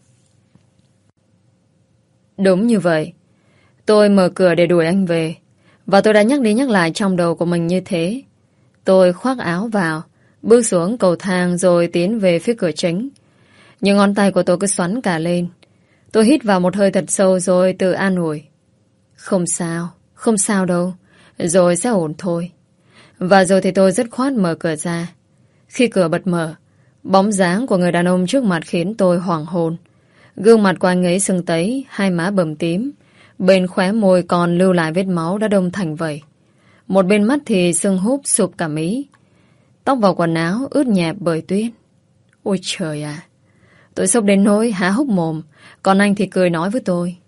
Đúng như vậy. Tôi mở cửa để đuổi anh về. Và tôi đã nhắc đi nhắc lại trong đầu của mình như thế. Tôi khoác áo vào, bước xuống cầu thang rồi tiến về phía cửa chính. Nhưng ngón tay của tôi cứ xoắn cả lên. Tôi hít vào một hơi thật sâu rồi tự an ủi. Không sao, không sao đâu. Rồi sẽ ổn thôi. Và rồi thì tôi dứt khoát mở cửa ra. Khi cửa bật mở, bóng dáng của người đàn ông trước mặt khiến tôi hoảng hồn. Gương mặt của anh ấy sưng tấy, hai má bầm tím. Bên khóe môi còn lưu lại vết máu đã đông thành vẩy. Một bên mắt thì sưng húp sụp cả mí. Tóc vào quần áo ướt nhẹp bởi tuyết. Ôi trời à! Tôi sốc đến nỗi há hốc mồm. Còn anh thì cười nói với tôi.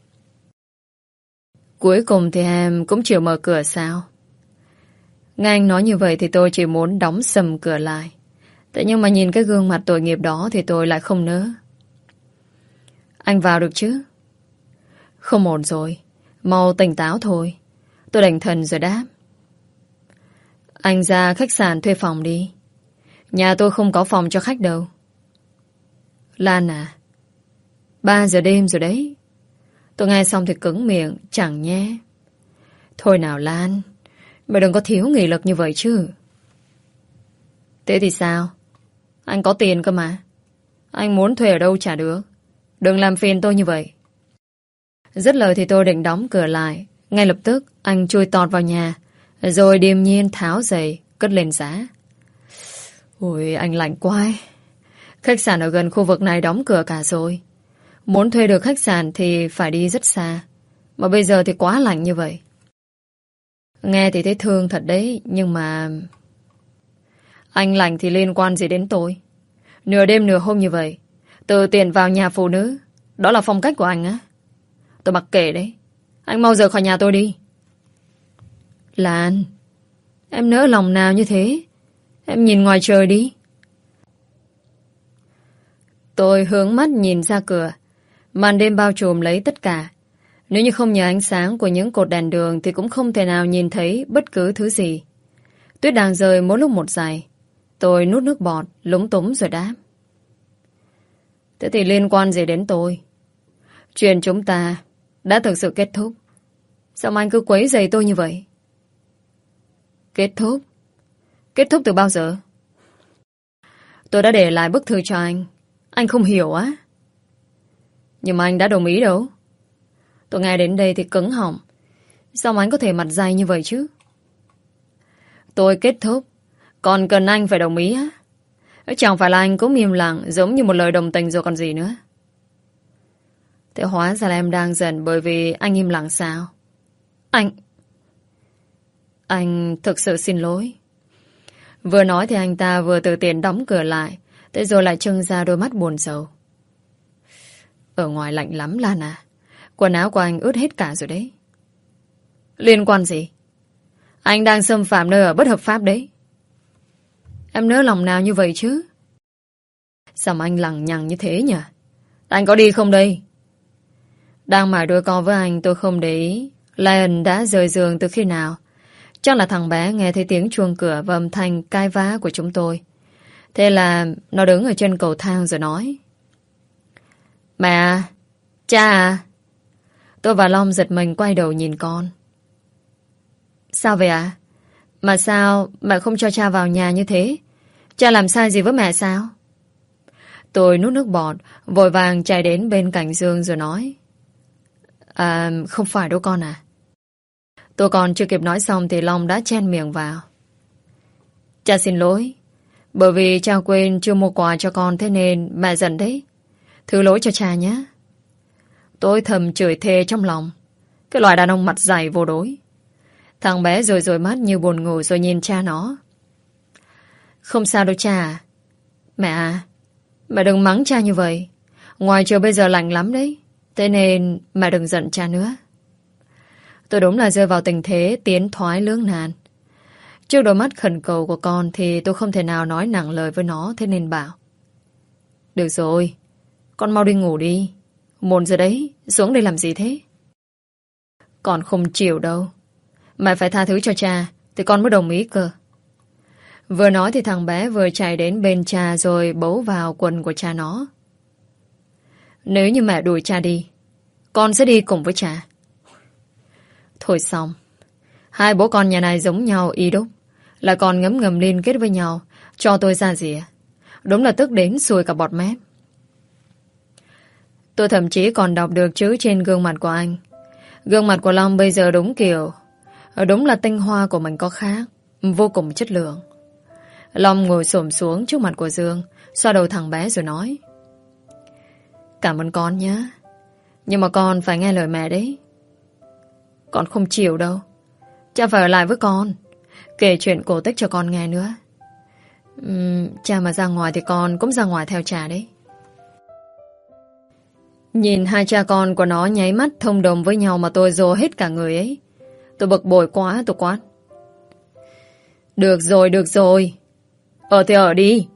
Cuối cùng thì em cũng chịu mở cửa sao? Nghe anh nói như vậy thì tôi chỉ muốn đóng sầm cửa lại. Thế nhưng mà nhìn cái gương mặt tội nghiệp đó thì tôi lại không nỡ. Anh vào được chứ? Không ổn rồi. Mau tỉnh táo thôi. Tôi đành thần rồi đáp. Anh ra khách sạn thuê phòng đi. Nhà tôi không có phòng cho khách đâu. Lan à, ba giờ đêm rồi đấy. Tôi nghe xong thì cứng miệng. Chẳng nhé. Thôi nào Lan, mày đừng có thiếu nghị lực như vậy chứ. Thế thì sao? Anh có tiền cơ mà. Anh muốn thuê ở đâu trả được. Đừng làm phiền tôi như vậy. Dứt lời thì tôi định đóng cửa lại. Ngay lập tức anh chui tọt vào nhà. Rồi điềm nhiên tháo giày cất lên giá. Ôi anh lạnh quá ấy. Khách sạn ở gần khu vực này đóng cửa cả rồi. Muốn thuê được khách sạn thì phải đi rất xa. Mà bây giờ thì quá lạnh như vậy. Nghe thì thấy thương thật đấy. Nhưng mà anh lạnh thì liên quan gì đến tôi? Nửa đêm nửa hôm như vậy, tự tiện vào nhà phụ nữ, đó là phong cách của anh á? Tôi mặc kệ đấy. Anh mau rời khỏi nhà tôi đi. Lan, em nỡ lòng nào như thế? Em nhìn ngoài trời đi. Tôi hướng mắt nhìn ra cửa. Màn đêm bao trùm lấy tất cả. Nếu như không nhờ ánh sáng của những cột đèn đường thì cũng không thể nào nhìn thấy bất cứ thứ gì. Tuyết đang rơi mỗi lúc một dài. Tôi nuốt nước bọt, lúng túng rồi đáp. Thế thì liên quan gì đến tôi? Chuyện chúng ta đã thực sự kết thúc. Sao mà anh cứ quấy rầy tôi như vậy? Kết thúc? Kết thúc từ bao giờ? Tôi đã để lại bức thư cho anh. Anh không hiểu á? Nhưng mà anh đã đồng ý đâu. Tôi nghe đến đây thì cứng họng. Sao mà anh có thể mặt dày như vậy chứ? Tôi kết thúc, còn cần anh phải đồng ý á? Chẳng phải là anh cũng im lặng giống như một lời đồng tình rồi còn gì nữa. Thế hóa ra là em đang giận bởi vì anh im lặng sao? Anh... Anh thực sự xin lỗi. Vừa nói thì anh ta vừa tự tiện đóng cửa lại. Thế rồi lại trưng ra đôi mắt buồn rầu. Ở ngoài lạnh lắm Lan à. Quần áo của anh ướt hết cả rồi đấy. Liên quan gì? Anh đang xâm phạm nơi ở bất hợp pháp đấy. Em nỡ lòng nào như vậy chứ? Sao mà anh lằng nhằng như thế nhỉ? Anh có đi không đây? Đang mải đôi co với anh tôi không để ý Lion đã rời giường từ khi nào. Chắc là thằng bé nghe thấy tiếng chuông cửa và âm thanh cai vã của chúng tôi. Thế là nó đứng ở trên cầu thang rồi nói. Mẹ à, cha à. Tôi và Long giật mình quay đầu nhìn con. Sao vậy ạ? À? Mà sao mẹ không cho cha vào nhà như thế? Cha làm sai gì với mẹ sao? Tôi nuốt nước bọt, vội vàng chạy đến bên cạnh giường rồi nói. À, không phải đâu con à. Tôi còn chưa kịp nói xong thì Long đã chen miệng vào. Cha xin lỗi. Bởi vì cha quên chưa mua quà cho con thế nên mẹ giận đấy. Thứ lỗi cho cha nhé. Tôi thầm chửi thề trong lòng. Cái loại đàn ông mặt dày vô đối. Thằng bé rồi rồi mắt như buồn ngủ rồi nhìn cha nó. Không sao đâu cha à. Mẹ à, mẹ đừng mắng cha như vậy. Ngoài trời bây giờ lạnh lắm đấy. Thế nên mẹ đừng giận cha nữa. Tôi đúng là rơi vào tình thế tiến thoái lưỡng nan. Trước đôi mắt khẩn cầu của con thì tôi không thể nào nói nặng lời với nó. Thế nên bảo. Được rồi, con mau đi ngủ đi. Muộn giờ đấy, xuống đây làm gì thế? Con không chịu đâu. Mẹ phải tha thứ cho cha thì con mới đồng ý cơ. Vừa nói thì thằng bé vừa chạy đến bên cha rồi bấu vào quần của cha nó. Nếu như mẹ đuổi cha đi, con sẽ đi cùng với cha. Thôi xong. Hai bố con nhà này giống nhau y đúc. Là còn ngấm ngầm liên kết với nhau, cho tôi ra rỉa. Đúng là tức đến xuôi cả bọt mép. Tôi thậm chí còn đọc được chữ trên gương mặt của anh. Gương mặt của Long bây giờ đúng kiểu, đúng là tinh hoa của mình có khác, vô cùng chất lượng. Long ngồi xổm xuống trước mặt của Dương, xoa đầu thằng bé rồi nói: Cảm ơn con nhé, nhưng mà con phải nghe lời mẹ đấy. Con không chịu đâu. Cha phải ở lại với con, kể chuyện cổ tích cho con nghe nữa. uhm, Cha mà ra ngoài thì con cũng ra ngoài theo cha đấy. Nhìn hai cha con của nó nháy mắt thông đồng với nhau mà tôi rồ hết cả người ấy. Tôi bực bội quá, tôi quát: Được rồi, được rồi. Ở thì ở đi.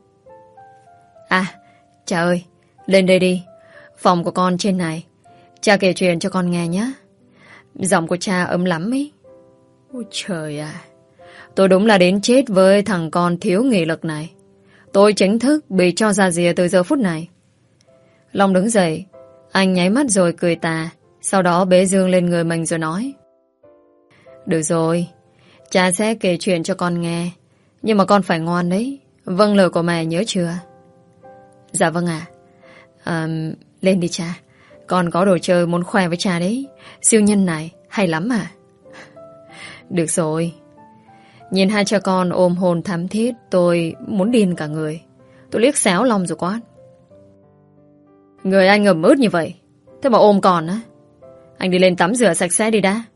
À, cha ơi, lên đây đi. Phòng của con trên này. Cha kể chuyện cho con nghe nhé. Giọng của cha ấm lắm ấy. Ôi trời à, tôi đúng là đến chết với thằng con thiếu nghị lực này. Tôi chính thức bị cho ra rìa từ giờ phút này. Long đứng dậy. Anh nháy mắt rồi cười tà. Sau đó bế Dương lên người mình rồi nói: Được rồi, cha sẽ kể chuyện cho con nghe, nhưng mà con phải ngoan đấy. Vâng lời của mẹ nhớ chưa? Dạ vâng ạ. à, Lên đi cha. Con có đồ chơi muốn khoe với cha đấy. Siêu nhân này hay lắm à. Được rồi. Nhìn hai cha con ôm hôn thắm thiết, tôi muốn điên cả người. Tôi liếc xéo Long rồi quát: Người anh ẩm ướt như vậy, thế mà ôm con á? Anh đi lên tắm rửa sạch sẽ đi đã.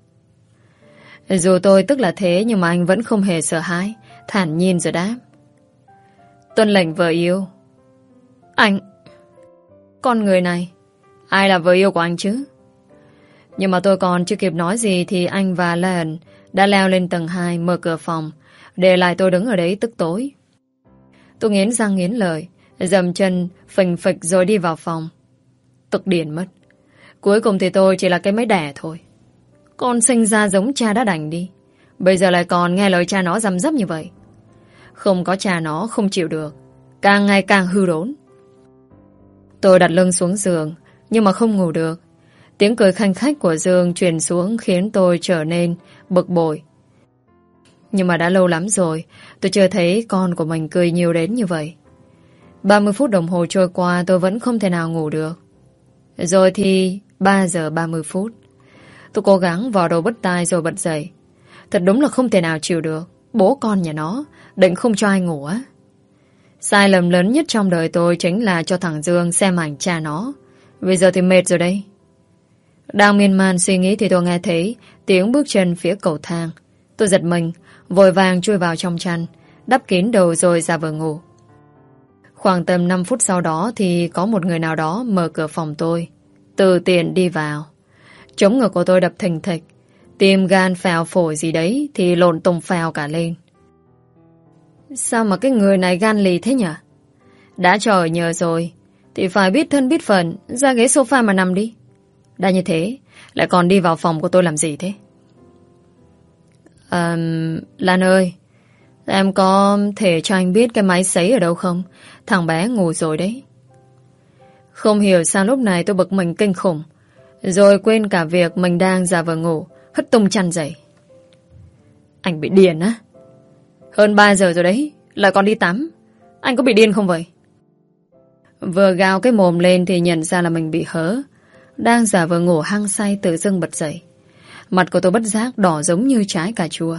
Dù tôi tức là thế, nhưng mà anh vẫn không hề sợ hãi, thản nhiên rồi đáp: Tuân lệnh vợ yêu. Anh... Con người này, ai là vợ yêu của anh chứ? Nhưng mà tôi còn chưa kịp nói gì thì anh và Lan đã leo lên tầng hai, mở cửa phòng, để lại tôi đứng ở đấy tức tối. Tôi nghiến răng nghiến lợi, dầm chân phình phịch rồi đi vào phòng. Tức điên mất. Cuối cùng thì tôi chỉ là cái máy đẻ thôi. Con sinh ra giống cha đã đành đi, bây giờ lại còn nghe lời cha nó răm rắp như vậy. Không có cha nó không chịu được, càng ngày càng hư đốn. Tôi đặt lưng xuống giường, nhưng mà không ngủ được. Tiếng cười khanh khách của Dương truyền xuống khiến tôi trở nên bực bội. Nhưng mà đã lâu lắm rồi tôi chưa thấy con của mình cười nhiều đến như vậy. ba mươi phút đồng hồ trôi qua tôi vẫn không thể nào ngủ được. Rồi thì ba giờ ba mươi phút. Tôi cố gắng vò đầu bứt tai rồi bật dậy. Thật đúng là không thể nào chịu được. Bố con nhà nó định không cho ai ngủ á. Sai lầm lớn nhất trong đời tôi chính là cho thằng Dương xem ảnh cha nó. Bây giờ thì mệt rồi đây. Đang miên man suy nghĩ thì tôi nghe thấy tiếng bước chân phía cầu thang. Tôi giật mình, vội vàng chui vào trong chăn, đắp kín đầu rồi ra vừa ngủ. Khoảng tầm năm phút sau đó thì có một người nào đó mở cửa phòng tôi, từ tiền đi vào. Trống ngực của tôi đập thình thịch, tim gan phèo phổi gì đấy thì lộn tùng phèo cả lên. Sao mà cái người này gan lì thế nhỉ? Đã cho ở nhờ rồi thì phải biết thân biết phận, ra ghế sofa mà nằm đi. Đã như thế lại còn đi vào phòng của tôi làm gì thế? À, Lan ơi, em có thể cho anh biết cái máy sấy ở đâu không? Thằng bé ngủ rồi đấy. Không hiểu sao lúc này tôi bực mình kinh khủng, rồi quên cả việc mình đang giả vờ ngủ, hất tung chăn dậy. Anh bị điên á? Hơn ba giờ rồi đấy, lại còn đi tắm. Anh có bị điên không vậy? Vừa gào cái mồm lên thì nhận ra là mình bị hớ. Đang giả vờ ngủ hăng say tự dưng bật dậy. Mặt của tôi bất giác đỏ giống như trái cà chua.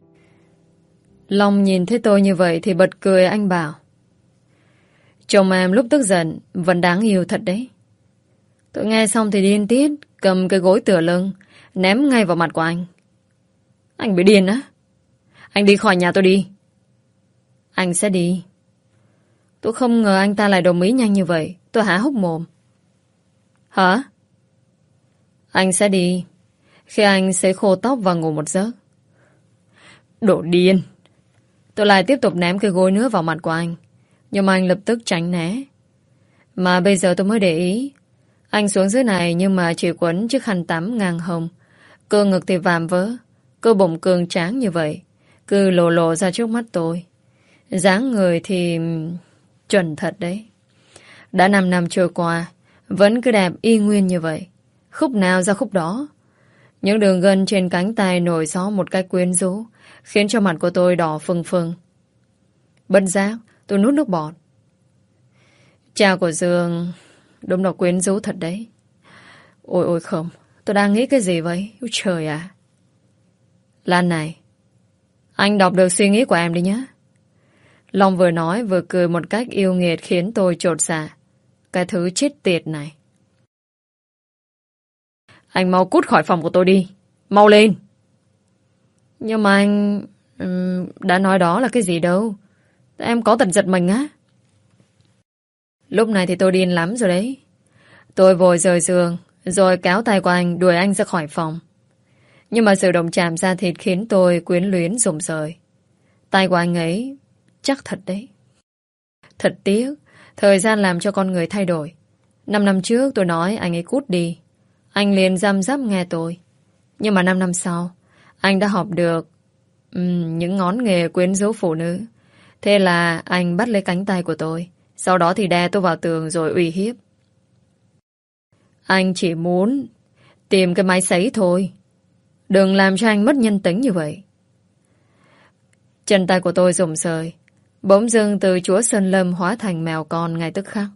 Long nhìn thấy tôi như vậy thì bật cười, anh bảo: Chồng em lúc tức giận vẫn đáng yêu thật đấy. Tôi nghe xong thì điên tiết, cầm cái gối tựa lưng ném ngay vào mặt của anh. Anh bị điên á? Anh đi khỏi nhà tôi đi. Anh sẽ đi. Tôi không ngờ anh ta lại đồng ý nhanh như vậy. Tôi há hốc mồm. Hả? Anh sẽ đi khi anh sấy khô tóc và ngủ một giấc. Đồ điên. Tôi lại tiếp tục ném cái gối nữa vào mặt của anh, nhưng mà anh lập tức tránh né. Mà bây giờ tôi mới để ý, anh xuống dưới này nhưng mà chỉ quấn chiếc khăn tắm ngang hông, cơ ngực thì vạm vỡ, cơ bụng cường tráng như vậy cứ lộ lộ ra trước mắt tôi. Dáng người thì chuẩn thật đấy. Đã năm năm trôi qua, vẫn cứ đẹp y nguyên như vậy. Khúc nào ra khúc đó. Những đường gân trên cánh tay nổi gió một cách quyến rũ, khiến cho mặt của tôi đỏ phừng phừng. Bất giác, tôi nuốt nước bọt. Cha của Dương đúng là quyến rũ thật đấy. Ôi ôi không, tôi đang nghĩ cái gì vậy? Ôi trời à. Lan này, anh đọc được suy nghĩ của em đi nhé. Long vừa nói vừa cười một cách yêu nghiệt khiến tôi chột dạ. Cái thứ chết tiệt này. Anh mau cút khỏi phòng của tôi đi. Mau lên. Nhưng mà anh um, đã nói đó là cái gì đâu. Em có tật giật mình á. Lúc này thì tôi điên lắm rồi đấy. Tôi vội rời giường, rồi kéo tay của anh đuổi anh ra khỏi phòng. Nhưng mà sự động chạm da thịt khiến tôi quyến luyến rụng rời. Tay của anh ấy chắc thật đấy. Thật tiếc, thời gian làm cho con người thay đổi. Năm năm trước tôi nói anh ấy cút đi, anh liền răm rắp nghe tôi. Nhưng mà năm năm sau, anh đã học được um, những ngón nghề quyến rũ phụ nữ. Thế là anh bắt lấy cánh tay của tôi, sau đó thì đè tôi vào tường rồi uy hiếp. Anh chỉ muốn tìm cái máy sấy thôi. Đừng làm cho anh mất nhân tính như vậy. Chân tay của tôi rụng rời. Bỗng dưng từ chúa Sơn Lâm hóa thành mèo con ngay tức khắc.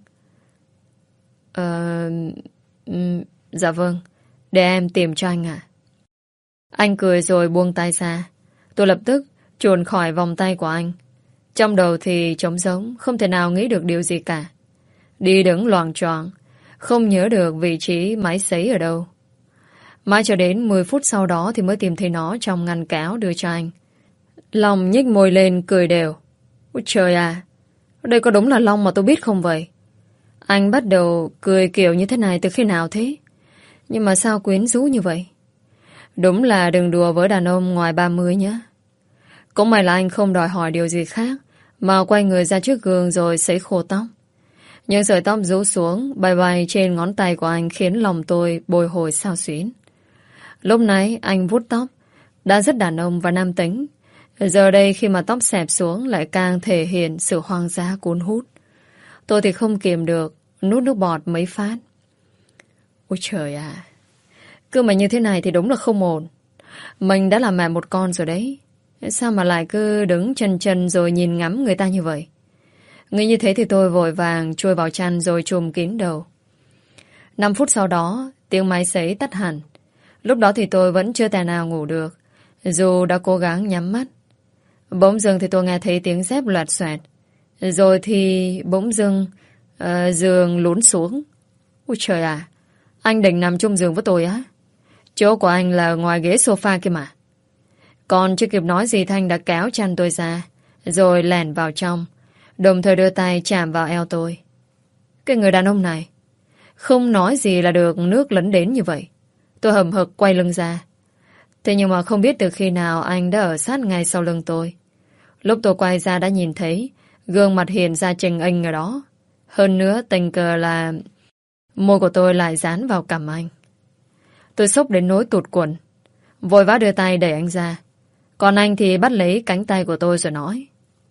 Ờ... Um, dạ vâng. Để em tìm cho anh ạ. Anh cười rồi buông tay ra. Tôi lập tức chuồn khỏi vòng tay của anh. Trong đầu thì trống rỗng, không thể nào nghĩ được điều gì cả. Đi đứng loạng choạng, không nhớ được vị trí máy sấy ở đâu. Mãi cho đến mười phút sau đó thì mới tìm thấy nó trong ngăn kéo đưa cho anh. Long nhếch môi lên cười đều. Ôi trời à, đây có đúng là Long mà tôi biết không vậy? Anh bắt đầu cười kiểu như thế này từ khi nào thế? Nhưng mà sao quyến rũ như vậy? Đúng là đừng đùa với đàn ông ngoài ba mươi nhé. Cũng may là anh không đòi hỏi điều gì khác, mà quay người ra trước gương rồi sấy khô tóc. Những sợi tóc rũ xuống bay bay trên ngón tay của anh khiến lòng tôi bồi hồi xao xuyến. Lúc nãy anh vuốt tóc đã rất đàn ông và nam tính. Giờ đây khi mà tóc xẹp xuống lại càng thể hiện sự hoang dã cuốn hút. Tôi thì không kiềm được, nuốt nước bọt mấy phát. Ôi trời à, cứ mà như thế này thì đúng là không ổn. Mình đã làm mẹ một con rồi đấy. Sao mà lại cứ đứng chân chân rồi nhìn ngắm người ta như vậy? Nghĩ như thế thì tôi vội vàng chui vào chăn rồi trùm kín đầu. Năm phút sau đó, tiếng máy sấy tắt hẳn. Lúc đó thì tôi vẫn chưa thể nào ngủ được, dù đã cố gắng nhắm mắt. Bỗng dưng thì tôi nghe thấy tiếng dép loạt xoẹt. Rồi thì bỗng dưng uh, giường lún xuống. Ôi trời à, anh định nằm chung giường với tôi á? Chỗ của anh là ngoài ghế sofa kia mà. Còn chưa kịp nói gì Thanh đã kéo chăn tôi ra, rồi lẻn vào trong, đồng thời đưa tay chạm vào eo tôi. Cái người đàn ông này không nói gì là được nước lấn đến như vậy. Tôi hầm hực quay lưng ra. Thế nhưng mà không biết từ khi nào anh đã ở sát ngay sau lưng tôi. Lúc tôi quay ra đã nhìn thấy gương mặt hiện ra trình anh ở đó. Hơn nữa tình cờ là môi của tôi lại dán vào cằm anh. Tôi sốc đến nỗi tụt quần, vội vã đưa tay đẩy anh ra. Còn anh thì bắt lấy cánh tay của tôi rồi nói: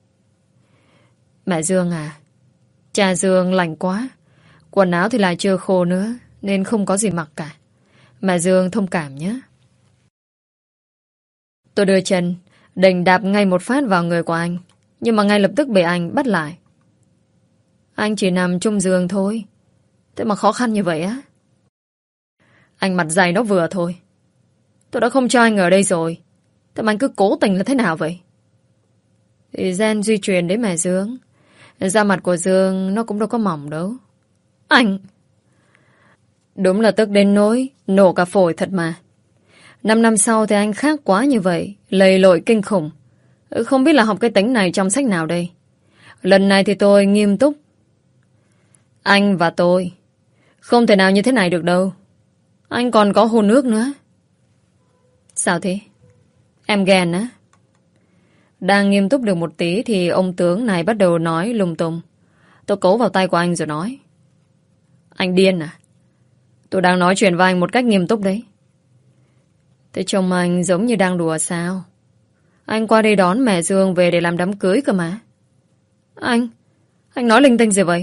Mẹ Dương à, cha Dương lạnh quá, quần áo thì lại chưa khô nữa, nên không có gì mặc cả. Mẹ Dương thông cảm nhé. Tôi đưa chân định đạp ngay một phát vào người của anh, nhưng mà ngay lập tức bị anh bắt lại. Anh chỉ nằm chung giường thôi, thế mà khó khăn như vậy á? Anh mặt dày nó vừa thôi. Tôi đã không cho anh ở đây rồi, thế mà anh cứ cố tình là thế nào vậy? Thì gen di truyền đấy mẹ Dương. Da mặt của Dương nó cũng đâu có mỏng đâu. Anh đúng là tức đến nỗi nổ cả phổi thật mà. Năm năm sau thì anh khác quá như vậy, lầy lội kinh khủng. Không biết là học cái tính này trong sách nào đây. Lần này thì tôi nghiêm túc. Anh và tôi không thể nào như thế này được đâu. Anh còn có hôn nước nữa. Sao thế? Em ghen á? Đang nghiêm túc được một tí thì ông tướng này bắt đầu nói lung tung. Tôi cố vào tay của anh rồi nói: Anh điên à? Tôi đang nói chuyện với anh một cách nghiêm túc đấy. Thế trông anh giống như đang đùa sao? Anh qua đây đón mẹ Dương về để làm đám cưới cơ mà. Anh, anh nói linh tinh gì vậy?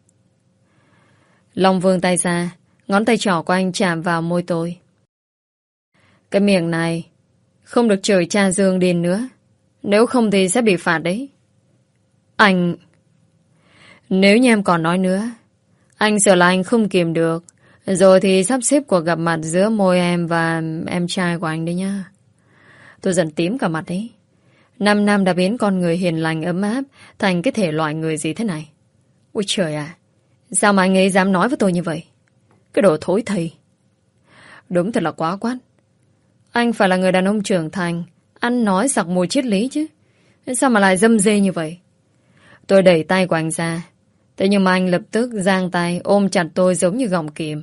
Long vươn tay ra, ngón tay trỏ của anh chạm vào môi tôi. Cái miệng này không được chửi cha Dương điên nữa. Nếu không thì sẽ bị phạt đấy. Anh... Nếu như em còn nói nữa, anh sợ là anh không kìm được. Rồi thì sắp xếp cuộc gặp mặt giữa môi em và em trai của anh đấy nhá. Tôi dần tím cả mặt đấy. Năm năm đã biến con người hiền lành ấm áp thành cái thể loại người gì thế này. Ôi trời à, sao mà anh ấy dám nói với tôi như vậy? Cái đồ thối thầy. Đúng thật là quá quát. Anh phải là người đàn ông trưởng thành, ăn nói sặc mùi triết lý chứ. Sao mà lại dâm dê như vậy? Tôi đẩy tay của anh ra. Thế nhưng mà anh lập tức giang tay ôm chặt tôi giống như gọng kìm.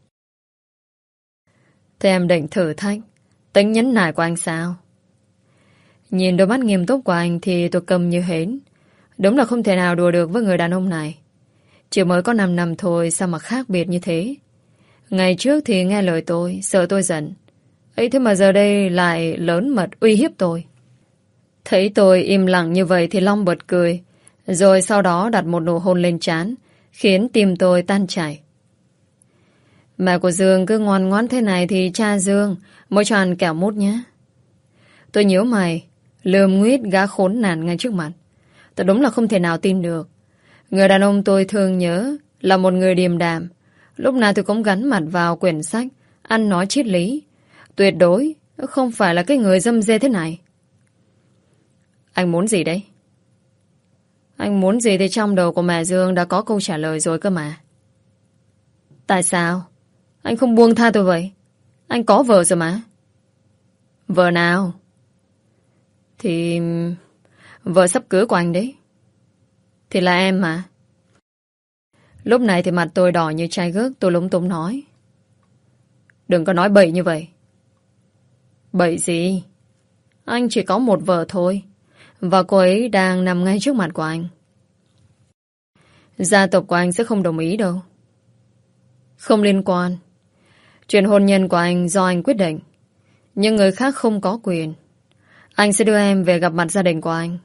Thế em định thử thách tính nhẫn nại của anh sao? Nhìn đôi mắt nghiêm túc của anh thì tôi câm như hến. Đúng là không thể nào đùa được với người đàn ông này. Chỉ mới có năm năm thôi sao mà khác biệt như thế. Ngày trước thì nghe lời tôi, sợ tôi giận. Ấy thế mà giờ đây lại lớn mật uy hiếp tôi. Thấy tôi im lặng như vậy thì Long bật cười. Rồi sau đó đặt một nụ hôn lên trán, khiến tim tôi tan chảy. Mẹ của Dương cứ ngoan ngoãn thế này thì cha Dương mới cho ăn kẹo mút nhé. Tôi nhíu mày, lườm nguyết gã khốn nạn ngay trước mặt. Tôi đúng là không thể nào tin được. Người đàn ông tôi thương nhớ là một người điềm đạm. Lúc nào tôi cũng gắn mặt vào quyển sách, ăn nói triết lý. Tuyệt đối không phải là cái người dâm dê thế này. Anh muốn gì đấy? Anh muốn gì thì trong đầu của mẹ Dương đã có câu trả lời rồi cơ mà. Tại sao anh không buông tha tôi vậy? Anh có vợ rồi mà. Vợ nào? Thì... vợ sắp cưới của anh đấy. Thì là em mà. Lúc này thì mặt tôi đỏ như chai gớt. Tôi lúng túng nói. Đừng có nói bậy như vậy. Bậy gì? Anh chỉ có một vợ thôi. Và cô ấy đang nằm ngay trước mặt của anh. Gia tộc của anh sẽ không đồng ý đâu. Không liên quan. Chuyện hôn nhân của anh do anh quyết định. Nhưng người khác không có quyền. Anh sẽ đưa em về gặp mặt gia đình của anh.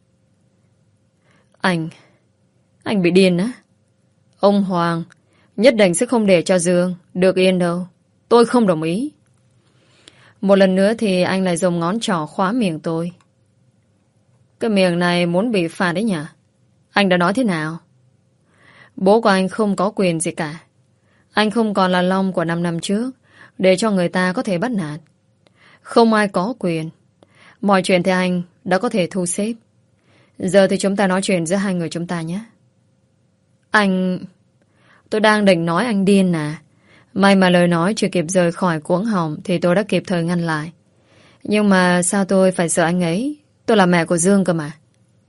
Anh Anh bị điên á? Ông Hoàng nhất định sẽ không để cho Dương được yên đâu. Tôi không đồng ý. Một lần nữa thì anh lại dùng ngón trỏ khóa miệng tôi. Cái miệng này muốn bị phạt đấy nhỉ? Anh đã nói thế nào? Bố của anh không có quyền gì cả. Anh không còn là Long của năm năm trước để cho người ta có thể bắt nạt. Không ai có quyền. Mọi chuyện thì anh đã có thể thu xếp. Giờ thì chúng ta nói chuyện giữa hai người chúng ta nhé. Anh... Tôi đang định nói anh điên à. May mà lời nói chưa kịp rời khỏi cuống họng thì tôi đã kịp thời ngăn lại. Nhưng mà sao tôi phải sợ anh ấy? Tôi là mẹ của Dương cơ mà.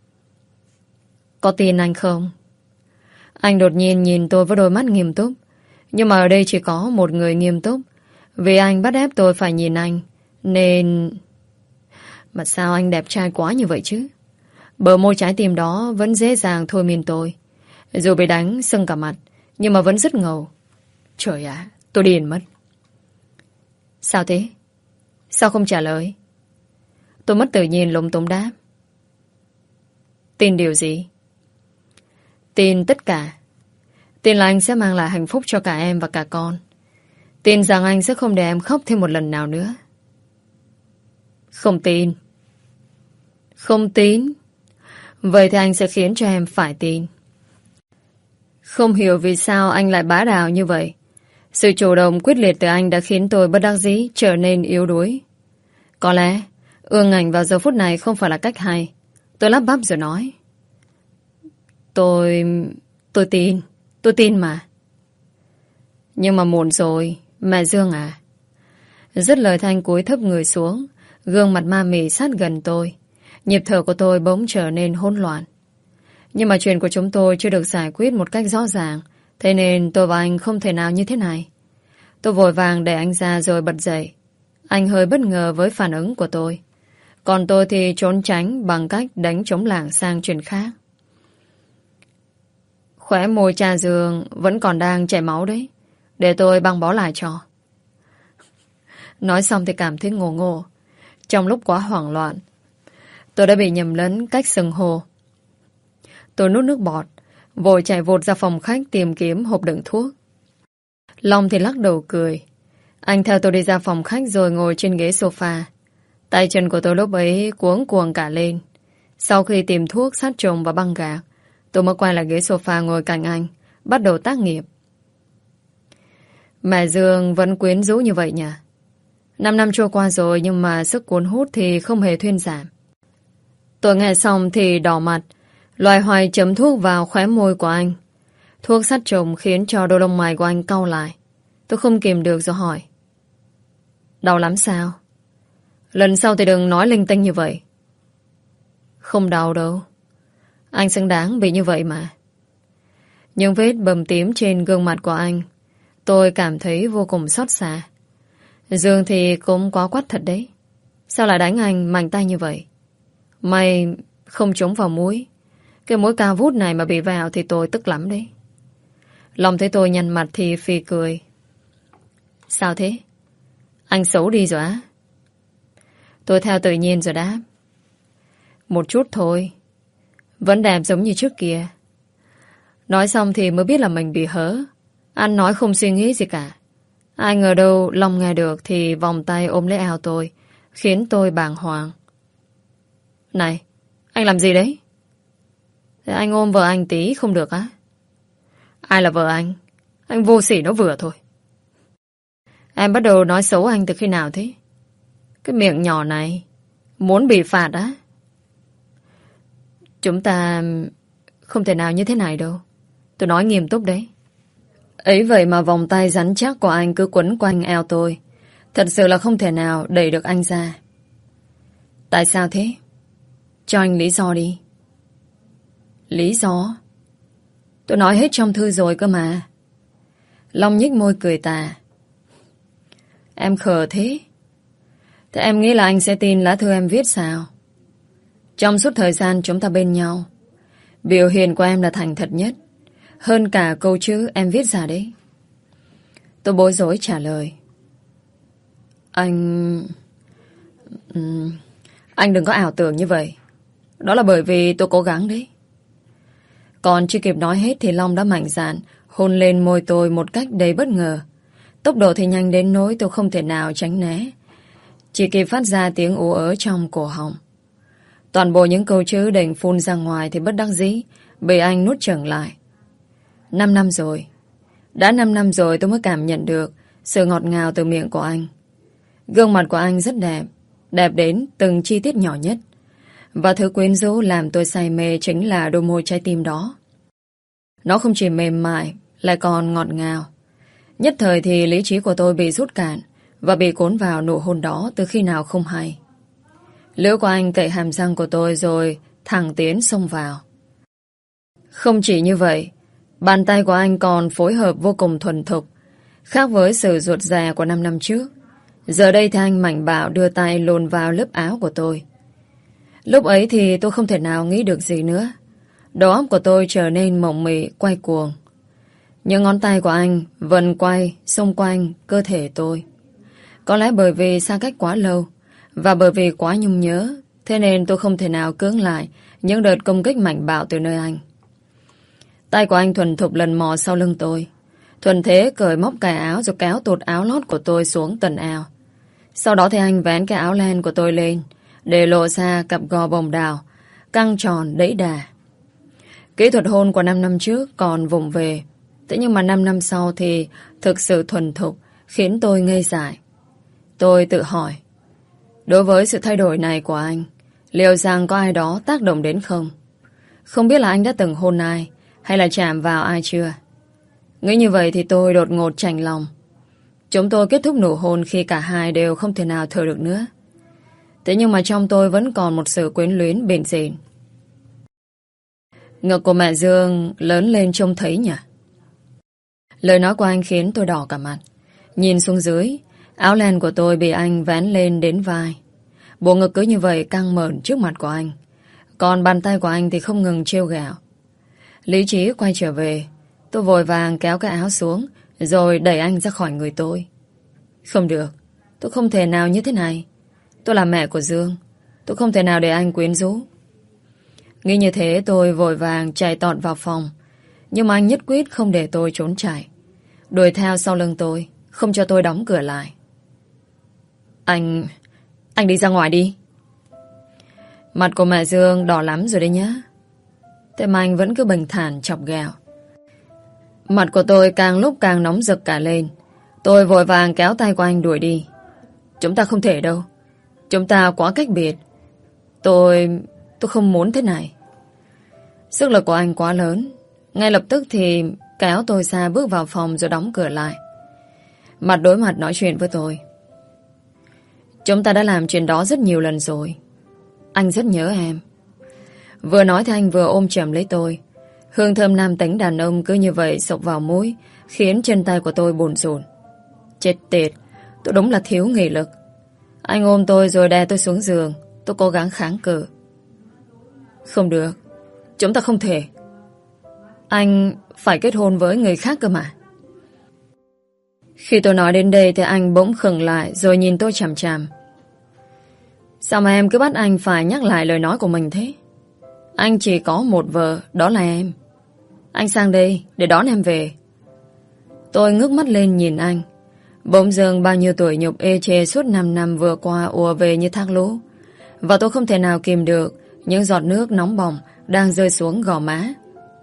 Có tin anh không? Anh đột nhiên nhìn tôi với đôi mắt nghiêm túc. Nhưng mà ở đây chỉ có một người nghiêm túc. Vì anh bắt ép tôi phải nhìn anh. Nên... Mà sao anh đẹp trai quá như vậy chứ? Bờ môi trái tim đó vẫn dễ dàng thôi miên tôi. Dù bị đánh sưng cả mặt, nhưng mà vẫn rất ngầu. Trời ạ, tôi điên mất. Sao thế? Sao không trả lời? Tôi mất tự nhiên lúng túng đáp. Tin điều gì? Tin tất cả. Tin là anh sẽ mang lại hạnh phúc cho cả em và cả con. Tin rằng anh sẽ không để em khóc thêm một lần nào nữa. Không tin. Không tin. Vậy thì anh sẽ khiến cho em phải tin. Không hiểu vì sao anh lại bá đạo như vậy. Sự chủ động quyết liệt từ anh đã khiến tôi bất đắc dĩ trở nên yếu đuối. Có lẽ ương ảnh vào giờ phút này không phải là cách hay. Tôi lắp bắp rồi nói. Tôi... tôi tin. Tôi tin mà. Nhưng mà muộn rồi, mẹ Dương à. Dứt lời Thanh cúi thấp người xuống, gương mặt ma mị sát gần tôi. Nhịp thở của tôi bỗng trở nên hỗn loạn. Nhưng mà chuyện của chúng tôi chưa được giải quyết một cách rõ ràng. Thế nên tôi và anh không thể nào như thế này. Tôi vội vàng để anh ra rồi bật dậy. Anh hơi bất ngờ với phản ứng của tôi. Còn tôi thì trốn tránh bằng cách đánh trống lảng sang chuyện khác. Khóe môi cha Dương vẫn còn đang chảy máu đấy. Để tôi băng bó lại cho. Nói xong thì cảm thấy ngổ ngổ. Trong lúc quá hoảng loạn, tôi đã bị nhầm lẫn cách xưng hô. Tôi nuốt nước bọt, vội chạy vụt ra phòng khách tìm kiếm hộp đựng thuốc. Long thì lắc đầu cười. Anh theo tôi đi ra phòng khách rồi ngồi trên ghế sofa. Tay chân của tôi lúc ấy cuống cuồng cả lên. Sau khi tìm thuốc, sát trùng và băng gạc, tôi mới quay lại ghế sofa ngồi cạnh anh, bắt đầu tác nghiệp. Mẹ Dương vẫn quyến rũ như vậy nhỉ? Năm năm trôi qua rồi nhưng mà sức cuốn hút thì không hề thuyên giảm. Tôi nghe xong thì đỏ mặt, loài hoài chấm thuốc vào khóe môi của anh. Thuốc sát trùng khiến cho đôi lông mày của anh cau lại. Tôi không kìm được rồi hỏi. Đau lắm sao? Lần sau thì đừng nói linh tinh như vậy. Không đau đâu. Anh xứng đáng bị như vậy mà. Những vết bầm tím trên gương mặt của anh, tôi cảm thấy vô cùng xót xa. Dương thì cũng quá quắt thật đấy. Sao lại đánh anh mạnh tay như vậy? May không trúng vào mũi. Cái mũi cao vút này mà bị vào thì tôi tức lắm đấy. Long thấy tôi nhăn mặt thì phì cười. Sao thế? Anh xấu đi rồi á? Tôi theo tự nhiên rồi đáp. Một chút thôi. Vẫn đẹp giống như trước kia. Nói xong thì mới biết là mình bị hớ. Anh nói không suy nghĩ gì cả. Ai ngờ đâu Long nghe được thì vòng tay ôm lấy eo tôi, khiến tôi bàng hoàng. Này, anh làm gì đấy? Thế anh ôm vợ anh tí không được á? Ai là vợ anh? Anh vô sỉ nó vừa thôi. Em bắt đầu nói xấu anh từ khi nào thế? Cái miệng nhỏ này muốn bị phạt á? Chúng ta không thể nào như thế này đâu. Tôi nói nghiêm túc đấy. Ấy vậy mà vòng tay rắn chắc của anh cứ quấn quanh eo tôi. Thật sự là không thể nào đẩy được anh ra. Tại sao thế? Cho anh lý do đi. Lý do? Tôi nói hết trong thư rồi cơ mà. Long nhếch môi cười tà. Em khờ thế. Thế em nghĩ là anh sẽ tin lá thư em viết sao? Trong suốt thời gian chúng ta bên nhau, biểu hiện của em là thành thật nhất, hơn cả câu chữ em viết ra đấy. Tôi bối rối trả lời. Anh... Uhm, anh đừng có ảo tưởng như vậy. Đó là bởi vì tôi cố gắng đấy. Còn chưa kịp nói hết thì Long đã mạnh dạn hôn lên môi tôi một cách đầy bất ngờ. Tốc độ thì nhanh đến nỗi tôi không thể nào tránh né. Chỉ kịp phát ra tiếng ú ớ trong cổ họng. Toàn bộ những câu chữ định phun ra ngoài thì bất đắc dĩ bị anh nuốt chửng lại. Năm năm rồi. Đã năm năm rồi tôi mới cảm nhận được sự ngọt ngào từ miệng của anh. Gương mặt của anh rất đẹp, đẹp đến từng chi tiết nhỏ nhất. Và thứ quyến rũ làm tôi say mê chính là đôi môi trái tim đó. Nó không chỉ mềm mại, lại còn ngọt ngào. Nhất thời thì lý trí của tôi bị rút cạn và bị cuốn vào nụ hôn đó từ khi nào không hay. Lưỡi của anh cậy hàm răng của tôi rồi thẳng tiến xông vào. Không chỉ như vậy, bàn tay của anh còn phối hợp vô cùng thuần thục, khác với sự ruột rè của năm năm trước. Giờ đây thì anh mạnh bạo đưa tay luồn vào lớp áo của tôi. Lúc ấy thì tôi không thể nào nghĩ được gì nữa. Đầu óc của tôi trở nên mộng mị, quay cuồng. Những ngón tay của anh vần quay xung quanh cơ thể tôi. Có lẽ bởi vì xa cách quá lâu và bởi vì quá nhung nhớ, thế nên tôi không thể nào cưỡng lại những đợt công kích mạnh bạo từ nơi anh. Tay của anh thuần thục lần mò sau lưng tôi, thuần thế cởi móc cài áo rồi kéo tụt áo lót của tôi xuống tận eo. Sau đó thì anh vén cái áo len của tôi lên để lộ ra cặp gò bồng đào căng tròn đẫy đà. Kỹ thuật hôn của năm năm trước còn vụng về, thế nhưng mà năm năm sau thì thực sự thuần thục, khiến tôi ngây dại. Tôi tự hỏi, đối với sự thay đổi này của anh, liệu rằng có ai đó tác động đến không? Không biết là anh đã từng hôn ai hay là chạm vào ai chưa? Nghĩ như vậy thì tôi đột ngột chạnh lòng. Chúng tôi kết thúc nụ hôn khi cả hai đều không thể nào thở được nữa. Thế nhưng mà trong tôi vẫn còn một sự quyến luyến bền dền. Ngực của mẹ Dương lớn lên trông thấy nhỉ? Lời nói của anh khiến tôi đỏ cả mặt. Nhìn xuống dưới, áo len của tôi bị anh vén lên đến vai. Bộ ngực cứ như vậy căng mởn trước mặt của anh. Còn bàn tay của anh thì không ngừng trêu ghẹo. Lý trí quay trở về, tôi vội vàng kéo cái áo xuống rồi đẩy anh ra khỏi người tôi. Không được, tôi không thể nào như thế này. Tôi là mẹ của Dương, tôi không thể nào để anh quyến rũ. Nghĩ như thế tôi vội vàng chạy tọt vào phòng. Nhưng mà anh nhất quyết không để tôi trốn chạy. Đuổi theo sau lưng tôi, không cho tôi đóng cửa lại. Anh... Anh đi ra ngoài đi. Mặt của mẹ Dương đỏ lắm rồi đấy nhá. Thế mà anh vẫn cứ bình thản chọc ghẹo. Mặt của tôi càng lúc càng nóng rực cả lên. Tôi vội vàng kéo tay của anh đuổi đi. Chúng ta không thể đâu. Chúng ta quá cách biệt. Tôi... Tôi không muốn thế này. Sức lực của anh quá lớn. Ngay lập tức thì kéo tôi ra bước vào phòng rồi đóng cửa lại. Mặt đối mặt nói chuyện với tôi. Chúng ta đã làm chuyện đó rất nhiều lần rồi. Anh rất nhớ em. Vừa nói thì anh vừa ôm chầm lấy tôi. Hương thơm nam tính đàn ông cứ như vậy sộc vào mũi, khiến chân tay của tôi bồn rộn. Chết tiệt, tôi đúng là thiếu nghị lực. Anh ôm tôi rồi đè tôi xuống giường. Tôi cố gắng kháng cự. Không được, chúng ta không thể. Anh phải kết hôn với người khác cơ mà. Khi tôi nói đến đây thì anh bỗng khựng lại rồi nhìn tôi chằm chằm. Sao mà em cứ bắt anh phải nhắc lại lời nói của mình thế? Anh chỉ có một vợ, đó là em. Anh sang đây để đón em về. Tôi ngước mắt lên nhìn anh. Bỗng dưng bao nhiêu tuổi nhục ê chê suốt năm năm vừa qua ùa về như thác lũ. Và tôi không thể nào kìm được những giọt nước nóng bỏng đang rơi xuống gò má.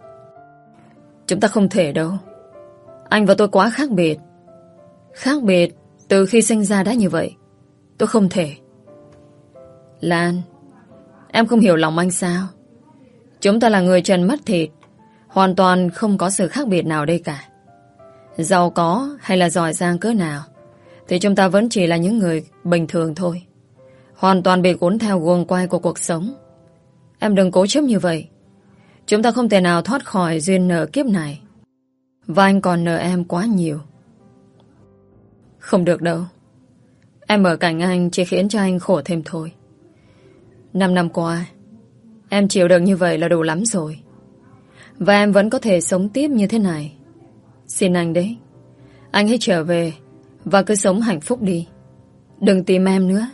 Chúng ta không thể đâu. Anh và tôi quá khác biệt. Khác biệt từ khi sinh ra đã như vậy. Tôi không thể. Lan, em không hiểu lòng anh sao? Chúng ta là người trần mắt thịt, hoàn toàn không có sự khác biệt nào đây cả. Giàu có hay là giỏi giang cỡ nào thì chúng ta vẫn chỉ là những người bình thường thôi. Hoàn toàn bị cuốn theo guồng quay của cuộc sống. Em đừng cố chấp như vậy. Chúng ta không thể nào thoát khỏi duyên nợ kiếp này. Và anh còn nợ em quá nhiều. Không được đâu. Em ở cạnh anh chỉ khiến cho anh khổ thêm thôi. Năm năm qua em chịu đựng như vậy là đủ lắm rồi. Và em vẫn có thể sống tiếp như thế này. Xin anh đấy, anh hãy trở về và cứ sống hạnh phúc đi. Đừng tìm em nữa.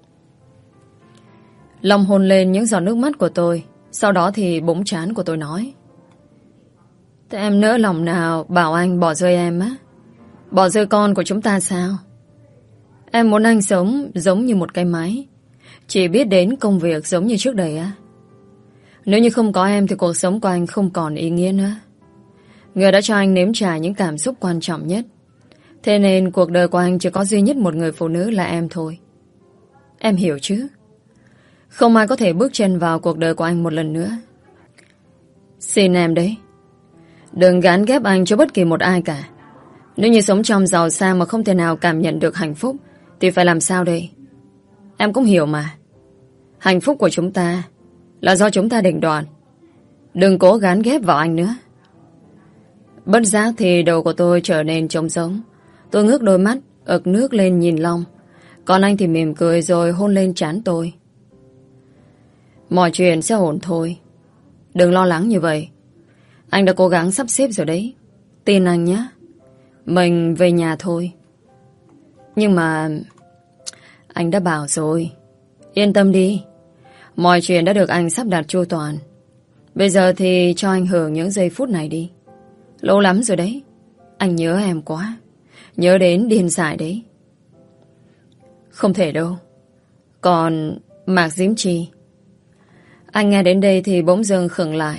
Long hôn lên những giọt nước mắt của tôi. Sau đó thì búng trán của tôi nói. Thế em nỡ lòng nào bảo anh bỏ rơi em á? Bỏ rơi con của chúng ta sao? Em muốn anh sống giống như một cái máy, chỉ biết đến công việc giống như trước đây á. Nếu như không có em thì cuộc sống của anh không còn ý nghĩa nữa. Người đã cho anh nếm trải những cảm xúc quan trọng nhất. Thế nên cuộc đời của anh chỉ có duy nhất một người phụ nữ là em thôi. Em hiểu chứ? Không ai có thể bước chân vào cuộc đời của anh một lần nữa. Xin em đấy, đừng gán ghép anh cho bất kỳ một ai cả. Nếu như sống trong giàu sang mà không thể nào cảm nhận được hạnh phúc thì phải làm sao đây? Em cũng hiểu mà. Hạnh phúc của chúng ta là do chúng ta định đoạt. Đừng cố gán ghép vào anh nữa. Bất giác thì đầu của tôi trở nên trống rỗng. Tôi ngước đôi mắt ực nước lên nhìn Long. Còn anh thì mỉm cười rồi hôn lên trán tôi. Mọi chuyện sẽ ổn thôi. Đừng lo lắng như vậy. Anh đã cố gắng sắp xếp rồi đấy. Tin anh nhé. Mình về nhà thôi. Nhưng mà anh đã bảo rồi. Yên tâm đi. Mọi chuyện đã được anh sắp đặt chu toàn. Bây giờ thì cho anh hưởng những giây phút này đi. Lâu lắm rồi đấy. Anh nhớ em quá. Nhớ đến điên dại đấy. Không thể đâu. Còn Mạc Diễm Chi. Anh nghe đến đây thì bỗng dưng khựng lại.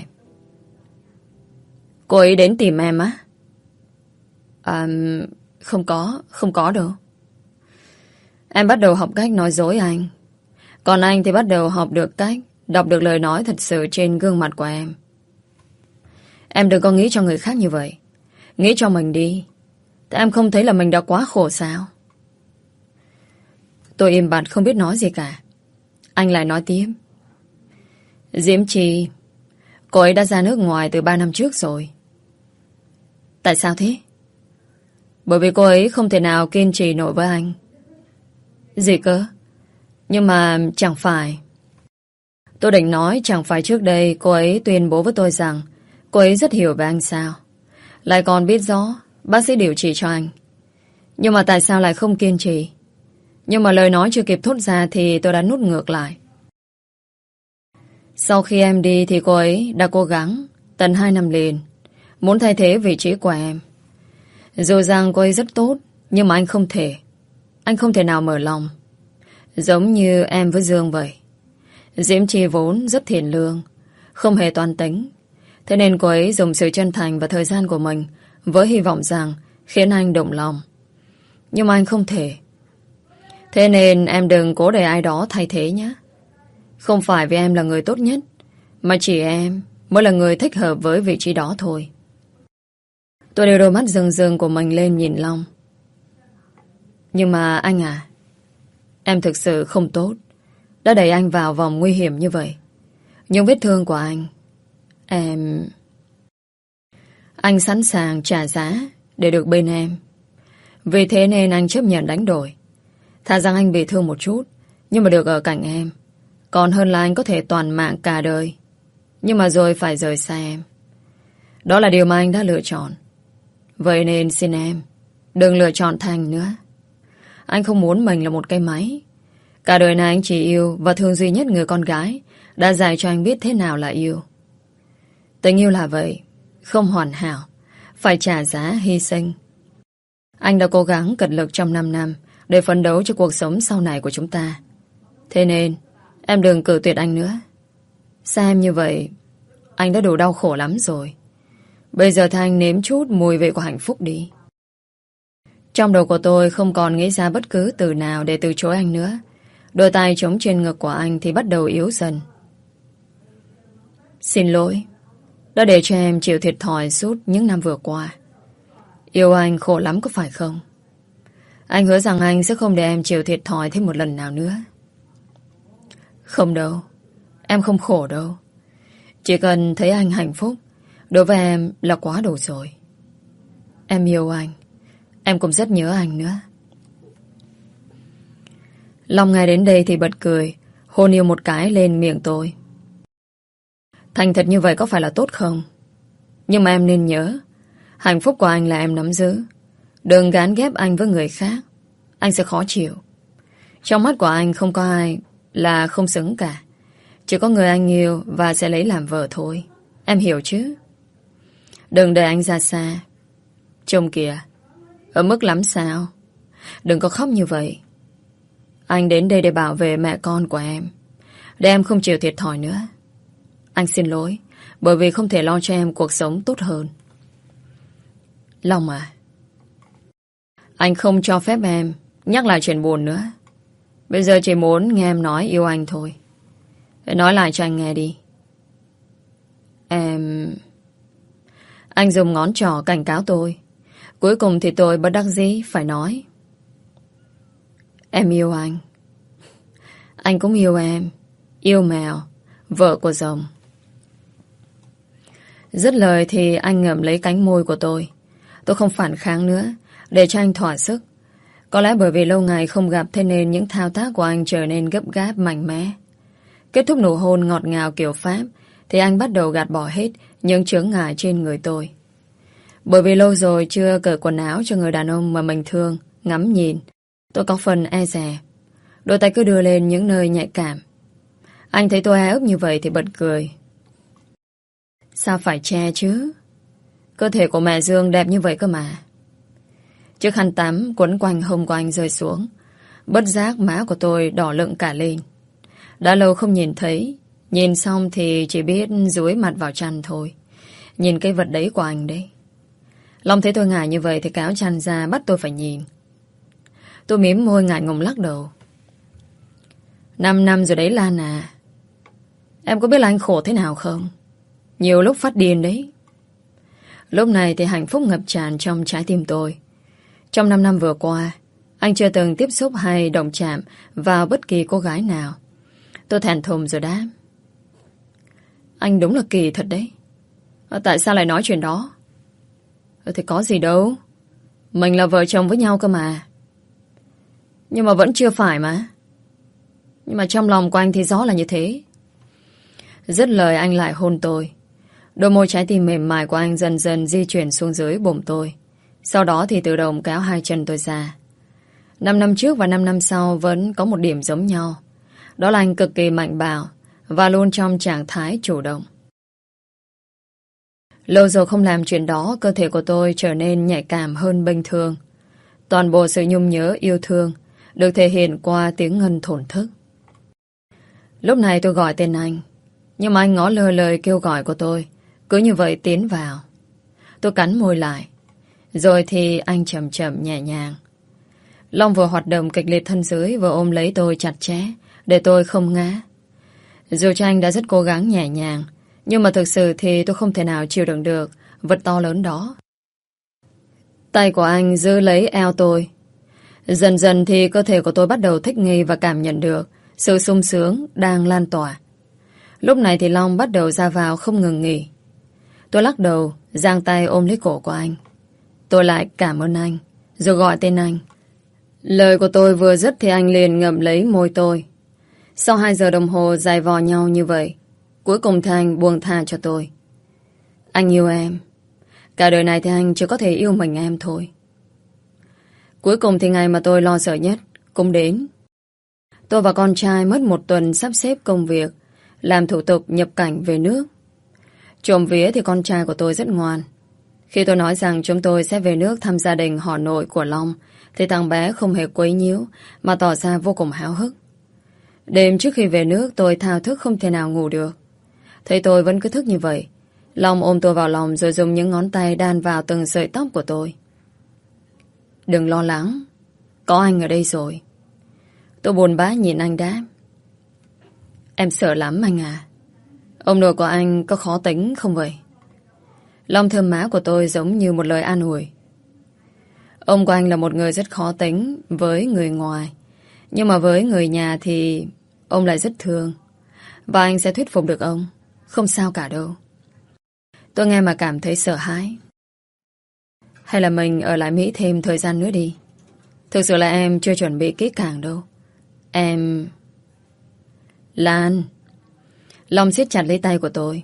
Cô ấy đến tìm em á? À, không có, không có đâu. Em bắt đầu học cách nói dối anh. Còn anh thì bắt đầu học được cách đọc được lời nói thật sự trên gương mặt của em. Em đừng có nghĩ cho người khác như vậy. Nghĩ cho mình đi. Tại em không thấy là mình đã quá khổ sao? Tôi im bặt không biết nói gì cả. Anh lại nói tiếp. Diễm Chi, cô ấy đã ra nước ngoài từ ba năm trước rồi. Tại sao thế? Bởi vì cô ấy không thể nào kiên trì nổi với anh. Gì cơ? Nhưng mà chẳng phải. Tôi định nói chẳng phải trước đây cô ấy tuyên bố với tôi rằng cô ấy rất hiểu về anh sao. Lại còn biết rõ bác sĩ điều trị cho anh. Nhưng mà tại sao lại không kiên trì? Nhưng mà lời nói chưa kịp thốt ra thì tôi đã nuốt ngược lại. Sau khi em đi thì cô ấy đã cố gắng tận hai năm liền muốn thay thế vị trí của em. Dù rằng cô ấy rất tốt, nhưng mà anh không thể. Anh không thể nào mở lòng. Giống như em với Dương vậy. Diễm Chi vốn rất thiện lương, không hề toan tính. Thế nên cô ấy dùng sự chân thành và thời gian của mình với hy vọng rằng khiến anh động lòng. Nhưng mà anh không thể. Thế nên em đừng cố để ai đó thay thế nhé. Không phải vì em là người tốt nhất, mà chỉ em mới là người thích hợp với vị trí đó thôi. Tôi đưa đôi mắt rừng rừng của mình lên nhìn Long. Nhưng mà anh à, em thực sự không tốt, đã đẩy anh vào vòng nguy hiểm như vậy. Những vết thương của anh, em... Anh sẵn sàng trả giá để được bên em. Vì thế nên anh chấp nhận đánh đổi. Thà rằng anh bị thương một chút, nhưng mà được ở cạnh em, còn hơn là anh có thể toàn mạng cả đời, nhưng mà rồi phải rời xa em. Đó là điều mà anh đã lựa chọn. Vậy nên xin em đừng lựa chọn Thành nữa. Anh không muốn mình là một cái máy. Cả đời này anh chỉ yêu và thương duy nhất người con gái đã dạy cho anh biết thế nào là yêu. Tình yêu là vậy, không hoàn hảo, phải trả giá hy sinh. Anh đã cố gắng cật lực trong năm năm để phấn đấu cho cuộc sống sau này của chúng ta. Thế nên em đừng cự tuyệt anh nữa. Sao em như vậy? Anh đã đủ đau khổ lắm rồi. Bây giờ thì anh nếm chút mùi vị của hạnh phúc đi. Trong đầu của tôi không còn nghĩ ra bất cứ từ nào để từ chối anh nữa. Đôi tay chống trên ngực của anh thì bắt đầu yếu dần. Xin lỗi đã để cho em chịu thiệt thòi suốt những năm vừa qua. Yêu anh khổ lắm có phải không? Anh hứa rằng anh sẽ không để em chịu thiệt thòi thêm một lần nào nữa. Không đâu, em không khổ đâu. Chỉ cần thấy anh hạnh phúc, đối với em là quá đủ rồi. Em yêu anh, em cũng rất nhớ anh nữa. Long nghe đến đây thì bật cười, hôn yêu một cái lên miệng tôi. Thành thật như vậy có phải là tốt không? Nhưng mà em nên nhớ, hạnh phúc của anh là em nắm giữ. Đừng gán ghép anh với người khác, anh sẽ khó chịu. Trong mắt của anh không có ai là không xứng cả. Chỉ có người anh yêu và sẽ lấy làm vợ thôi. Em hiểu chứ? Đừng để anh ra xa. Trông kìa, ở mức lắm sao? Đừng có khóc như vậy. Anh đến đây để bảo vệ mẹ con của em, để em không chịu thiệt thòi nữa. Anh xin lỗi bởi vì không thể lo cho em cuộc sống tốt hơn. Long à, anh không cho phép em nhắc lại chuyện buồn nữa. Bây giờ chỉ muốn nghe em nói yêu anh thôi. Hãy nói lại cho anh nghe đi. Em... Anh dùng ngón trỏ cảnh cáo tôi. Cuối cùng thì tôi bất đắc dĩ phải nói. Em yêu anh. Anh cũng yêu em. Yêu mèo, vợ của rồng. Dứt lời thì anh ngậm lấy cánh môi của tôi. Tôi không phản kháng nữa, để cho anh thỏa sức. Có lẽ bởi vì lâu ngày không gặp, thế nên những thao tác của anh trở nên gấp gáp mạnh mẽ. Kết thúc nụ hôn ngọt ngào kiểu Pháp thì anh bắt đầu gạt bỏ hết những chướng ngại trên người tôi. Bởi vì lâu rồi chưa cởi quần áo cho người đàn ông mà mình thương ngắm nhìn, tôi có phần e dè. Đôi tay cứ đưa lên những nơi nhạy cảm. Anh thấy tôi e ấp như vậy thì bật cười. Sao phải che chứ? Cơ thể của mẹ Dương đẹp như vậy cơ mà. Chiếc khăn tắm quấn quanh hông của anh rơi xuống. Bất giác má của tôi đỏ lựng cả lên. Đã lâu không nhìn thấy. Nhìn xong thì chỉ biết dúi mặt vào chăn thôi. Nhìn cái vật đấy của anh đấy. Long thấy tôi ngại như vậy thì kéo chăn ra bắt tôi phải nhìn. Tôi mím môi ngại ngùng lắc đầu. Năm năm rồi đấy Lan à. Em có biết là anh khổ thế nào không? Nhiều lúc phát điên đấy. Lúc này thì hạnh phúc ngập tràn trong trái tim tôi. Trong năm năm vừa qua, anh chưa từng tiếp xúc hay động chạm vào bất kỳ cô gái nào. Tôi thẹn thùng rồi đáp. Anh đúng là kỳ thật đấy. Tại sao lại nói chuyện đó? Thì có gì đâu. Mình là vợ chồng với nhau cơ mà. Nhưng mà vẫn chưa phải mà. Nhưng mà trong lòng của anh thì rõ là như thế. Dứt lời anh lại hôn tôi. Đôi môi trái tim mềm mại của anh dần dần di chuyển xuống dưới bụng tôi. Sau đó thì tự động kéo hai chân tôi ra. Năm năm trước và năm năm sau vẫn có một điểm giống nhau. Đó là anh cực kỳ mạnh bạo và luôn trong trạng thái chủ động. Lâu rồi không làm chuyện đó, cơ thể của tôi trở nên nhạy cảm hơn bình thường. Toàn bộ sự nhung nhớ yêu thương được thể hiện qua tiếng ngân thổn thức. Lúc này tôi gọi tên anh, nhưng mà anh ngỏ lơ lời kêu gọi của tôi, cứ như vậy tiến vào. Tôi cắn môi lại, rồi thì anh chậm chậm nhẹ nhàng. Long vừa hoạt động kịch liệt thân dưới, vừa ôm lấy tôi chặt chẽ để tôi không ngã. Dù cho anh đã rất cố gắng nhẹ nhàng, nhưng mà thực sự thì tôi không thể nào chịu đựng được vật to lớn đó. Tay của anh giữ lấy eo tôi. Dần dần thì cơ thể của tôi bắt đầu thích nghi và cảm nhận được sự sung sướng đang lan tỏa. Lúc này thì Long bắt đầu ra vào không ngừng nghỉ. Tôi lắc đầu, giang tay ôm lấy cổ của anh. Tôi lại cảm ơn anh, rồi gọi tên anh. Lời của tôi vừa dứt thì anh liền ngậm lấy môi tôi. Sau hai giờ đồng hồ dài vò nhau như vậy, cuối cùng thì anh buông tha cho tôi. Anh yêu em. Cả đời này thì anh chỉ có thể yêu mình em thôi. Cuối cùng thì ngày mà tôi lo sợ nhất cũng đến. Tôi và con trai mất một tuần sắp xếp công việc, làm thủ tục nhập cảnh về nước. Trộm vía thì con trai của tôi rất ngoan. Khi tôi nói rằng chúng tôi sẽ về nước thăm gia đình họ nội của Long, thì thằng bé không hề quấy nhiễu mà tỏ ra vô cùng háo hức. Đêm trước khi về nước tôi thao thức không thể nào ngủ được. Thấy tôi vẫn cứ thức như vậy, Long ôm tôi vào lòng rồi dùng những ngón tay đan vào từng sợi tóc của tôi. Đừng lo lắng, có anh ở đây rồi. Tôi buồn bã nhìn anh đáp. Em sợ lắm anh à. Ông nội của anh có khó tính không vậy? Long thơm má của tôi giống như một lời an ủi. Ông của anh là một người rất khó tính với người ngoài, nhưng mà với người nhà thì ông lại rất thương. Và anh sẽ thuyết phục được ông. Không sao cả đâu. Tôi nghe mà cảm thấy sợ hãi. Hay là mình ở lại Mỹ thêm thời gian nữa đi. Thực sự là em chưa chuẩn bị kỹ càng đâu. Em... Lan. Long siết chặt lấy tay của tôi.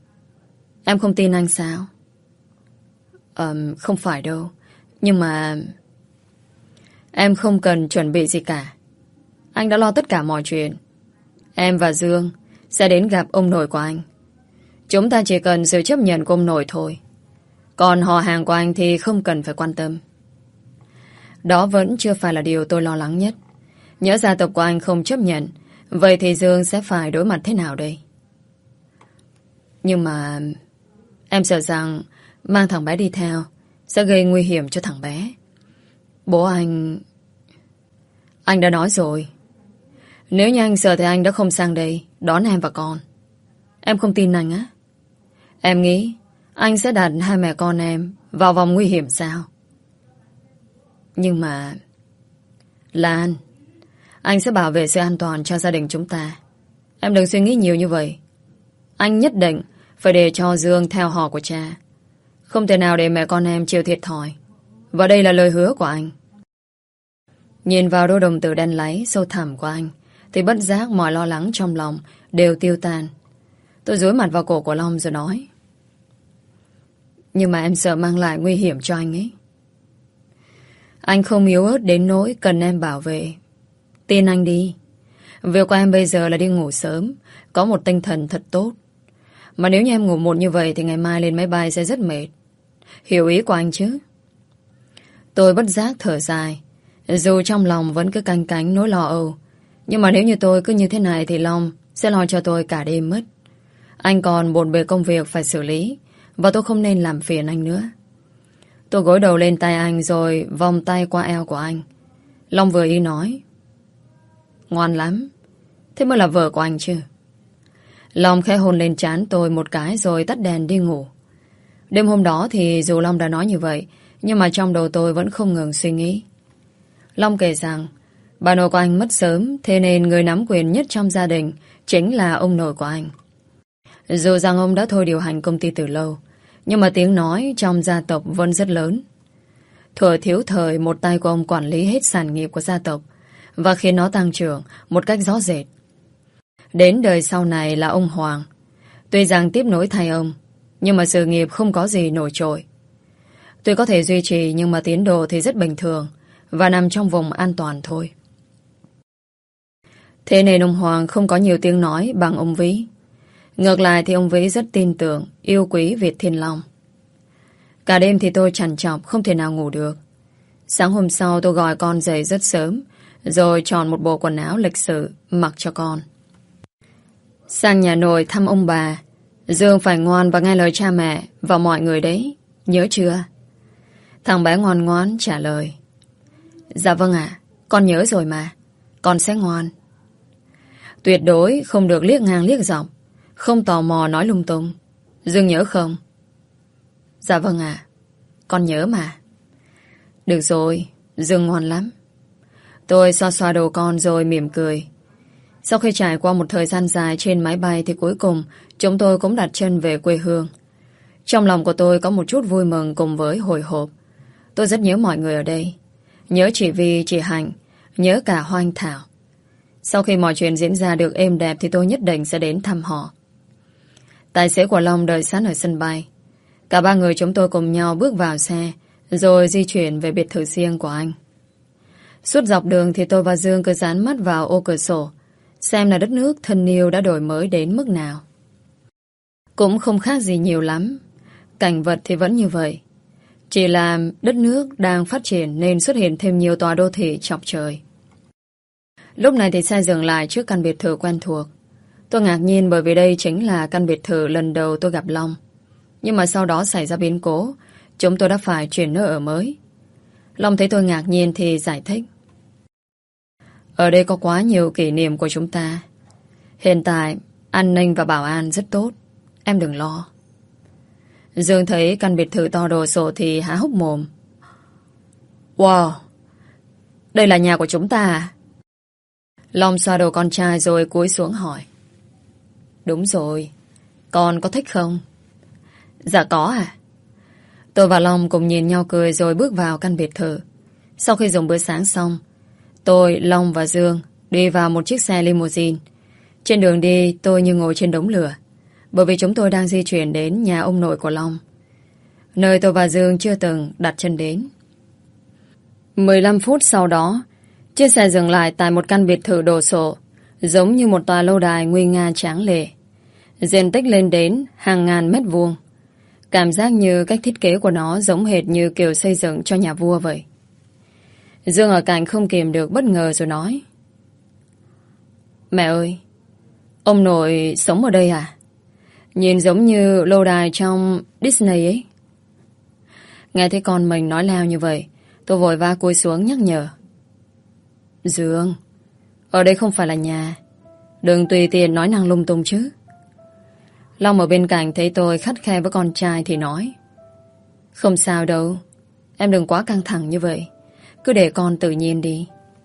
Em không tin anh sao? Ờm, không phải đâu. Nhưng mà... Em không cần chuẩn bị gì cả. Anh đã lo tất cả mọi chuyện. Em và Dương sẽ đến gặp ông nội của anh. Chúng ta chỉ cần sự chấp nhận của ông nội thôi. Còn họ hàng của anh thì không cần phải quan tâm. Đó vẫn chưa phải là điều tôi lo lắng nhất. Nhớ gia tộc của anh không chấp nhận, vậy thì Dương sẽ phải đối mặt thế nào đây? Nhưng mà em sợ rằng mang thằng bé đi theo sẽ gây nguy hiểm cho thằng bé. Bố anh... Anh đã nói rồi. Nếu như anh sợ thì anh đã không sang đây đón em và con. Em không tin anh á? Em nghĩ anh sẽ đặt hai mẹ con em vào vòng nguy hiểm sao? Nhưng mà... Lan, anh sẽ bảo vệ sự an toàn cho gia đình chúng ta. Em đừng suy nghĩ nhiều như vậy. Anh nhất định phải để cho Dương theo họ của cha. Không thể nào để mẹ con em chịu thiệt thòi. Và đây là lời hứa của anh. Nhìn vào đôi đồng tử đen láy sâu thẳm của anh, thì bất giác mọi lo lắng trong lòng đều tiêu tan. Tôi dúi mặt vào cổ của Long rồi nói. Nhưng mà em sợ mang lại nguy hiểm cho anh ấy. Anh không yếu ớt đến nỗi cần em bảo vệ. Tin anh đi. Việc của em bây giờ là đi ngủ sớm, có một tinh thần thật tốt. Mà nếu như em ngủ muộn như vậy thì ngày mai lên máy bay sẽ rất mệt. Hiểu ý của anh chứ? Tôi bất giác thở dài. Dù trong lòng vẫn cứ canh cánh nỗi lo âu, nhưng mà nếu như tôi cứ như thế này thì Long sẽ lo cho tôi cả đêm mất. Anh còn bộn bề công việc phải xử lý, và tôi không nên làm phiền anh nữa. Tôi gối đầu lên tay anh rồi vòng tay qua eo của anh. Long vừa ý nói. Ngoan lắm. Thế mới là vợ của anh chứ? Long khẽ hôn lên trán tôi một cái rồi tắt đèn đi ngủ. Đêm hôm đó thì dù Long đã nói như vậy, nhưng mà trong đầu tôi vẫn không ngừng suy nghĩ. Long kể rằng bà nội của anh mất sớm, thế nên người nắm quyền nhất trong gia đình chính là ông nội của anh. Dù rằng ông đã thôi điều hành công ty từ lâu, nhưng mà tiếng nói trong gia tộc vẫn rất lớn. Thuở thiếu thời, một tay của ông quản lý hết sản nghiệp của gia tộc và khiến nó tăng trưởng một cách rõ rệt. Đến đời sau này là ông Hoàng. Tuy rằng tiếp nối thay ông, nhưng mà sự nghiệp không có gì nổi trội. Tuy có thể duy trì nhưng mà tiến độ thì rất bình thường và nằm trong vùng an toàn thôi. Thế nên ông Hoàng không có nhiều tiếng nói bằng ông Vĩ. Ngược lại thì ông Vĩ rất tin tưởng, yêu quý Việt Thiên Long. Cả đêm thì tôi trằn trọc không thể nào ngủ được. Sáng hôm sau tôi gọi con dậy rất sớm, rồi chọn một bộ quần áo lịch sự mặc cho con. Sang nhà nội thăm ông bà. Dương phải ngoan và nghe lời cha mẹ và mọi người đấy, nhớ chưa? Thằng bé ngoan ngoãn trả lời. Dạ vâng ạ, con nhớ rồi mà, con sẽ ngoan. Tuyệt đối không được liếc ngang liếc dọc, không tò mò nói lung tung. Dương nhớ không? Dạ vâng ạ, con nhớ mà. Được rồi, Dương ngoan lắm. Tôi xoa xoa đầu con rồi mỉm cười. Sau khi trải qua một thời gian dài trên máy bay thì cuối cùng chúng tôi cũng đặt chân về quê hương. Trong lòng của tôi có một chút vui mừng cùng với hồi hộp. Tôi rất nhớ mọi người ở đây. Nhớ chị Vi, chị Hạnh, nhớ cả Hoa Anh Thảo. Sau khi mọi chuyện diễn ra được êm đẹp thì tôi nhất định sẽ đến thăm họ. Tài xế của Long đợi sẵn ở sân bay. Cả ba người chúng tôi cùng nhau bước vào xe, rồi di chuyển về biệt thự riêng của anh. Suốt dọc đường thì tôi và Dương cứ dán mắt vào ô cửa sổ, xem là đất nước thân yêu đã đổi mới đến mức nào. Cũng không khác gì nhiều lắm. Cảnh vật thì vẫn như vậy. Chỉ là đất nước đang phát triển nên xuất hiện thêm nhiều tòa đô thị chọc trời. Lúc này thì xe dừng lại trước căn biệt thự quen thuộc. Tôi ngạc nhiên bởi vì đây chính là căn biệt thự lần đầu tôi gặp Long. Nhưng mà sau đó xảy ra biến cố, chúng tôi đã phải chuyển nơi ở mới. Long thấy tôi ngạc nhiên thì giải thích. Ở đây có quá nhiều kỷ niệm của chúng ta. Hiện tại, an ninh và bảo an rất tốt. Em đừng lo. Dương thấy căn biệt thự to đồ sộ thì há hốc mồm. Wow, đây là nhà của chúng ta à? Long xoa đầu con trai rồi cúi xuống hỏi. Đúng rồi, con có thích không? Dạ có à. Tôi và Long cùng nhìn nhau cười rồi bước vào căn biệt thự. Sau khi dùng bữa sáng xong, tôi, Long và Dương đi vào một chiếc xe limousine. Trên đường đi tôi như ngồi trên đống lửa, bởi vì chúng tôi đang di chuyển đến nhà ông nội của Long, nơi tôi và Dương chưa từng đặt chân đến. mười lăm phút sau đó, chiếc xe dừng lại tại một căn biệt thự đồ sộ, giống như một tòa lâu đài nguy nga tráng lệ. Diện tích lên đến hàng ngàn mét vuông. Cảm giác như cách thiết kế của nó giống hệt như kiểu xây dựng cho nhà vua vậy. Dương ở cạnh không kìm được bất ngờ rồi nói. Mẹ ơi, ông nội sống ở đây à? Nhìn giống như lâu đài trong Disney ấy. Nghe thấy con mình nói lao như vậy, tôi vội vã cúi xuống nhắc nhở. Dương, ở đây không phải là nhà. Đừng tùy tiện nói năng lung tung chứ. Long ở bên cạnh thấy tôi khắt khe với con trai thì nói. Không sao đâu, em đừng quá căng thẳng như vậy. Cứ để con tự nhiên đi.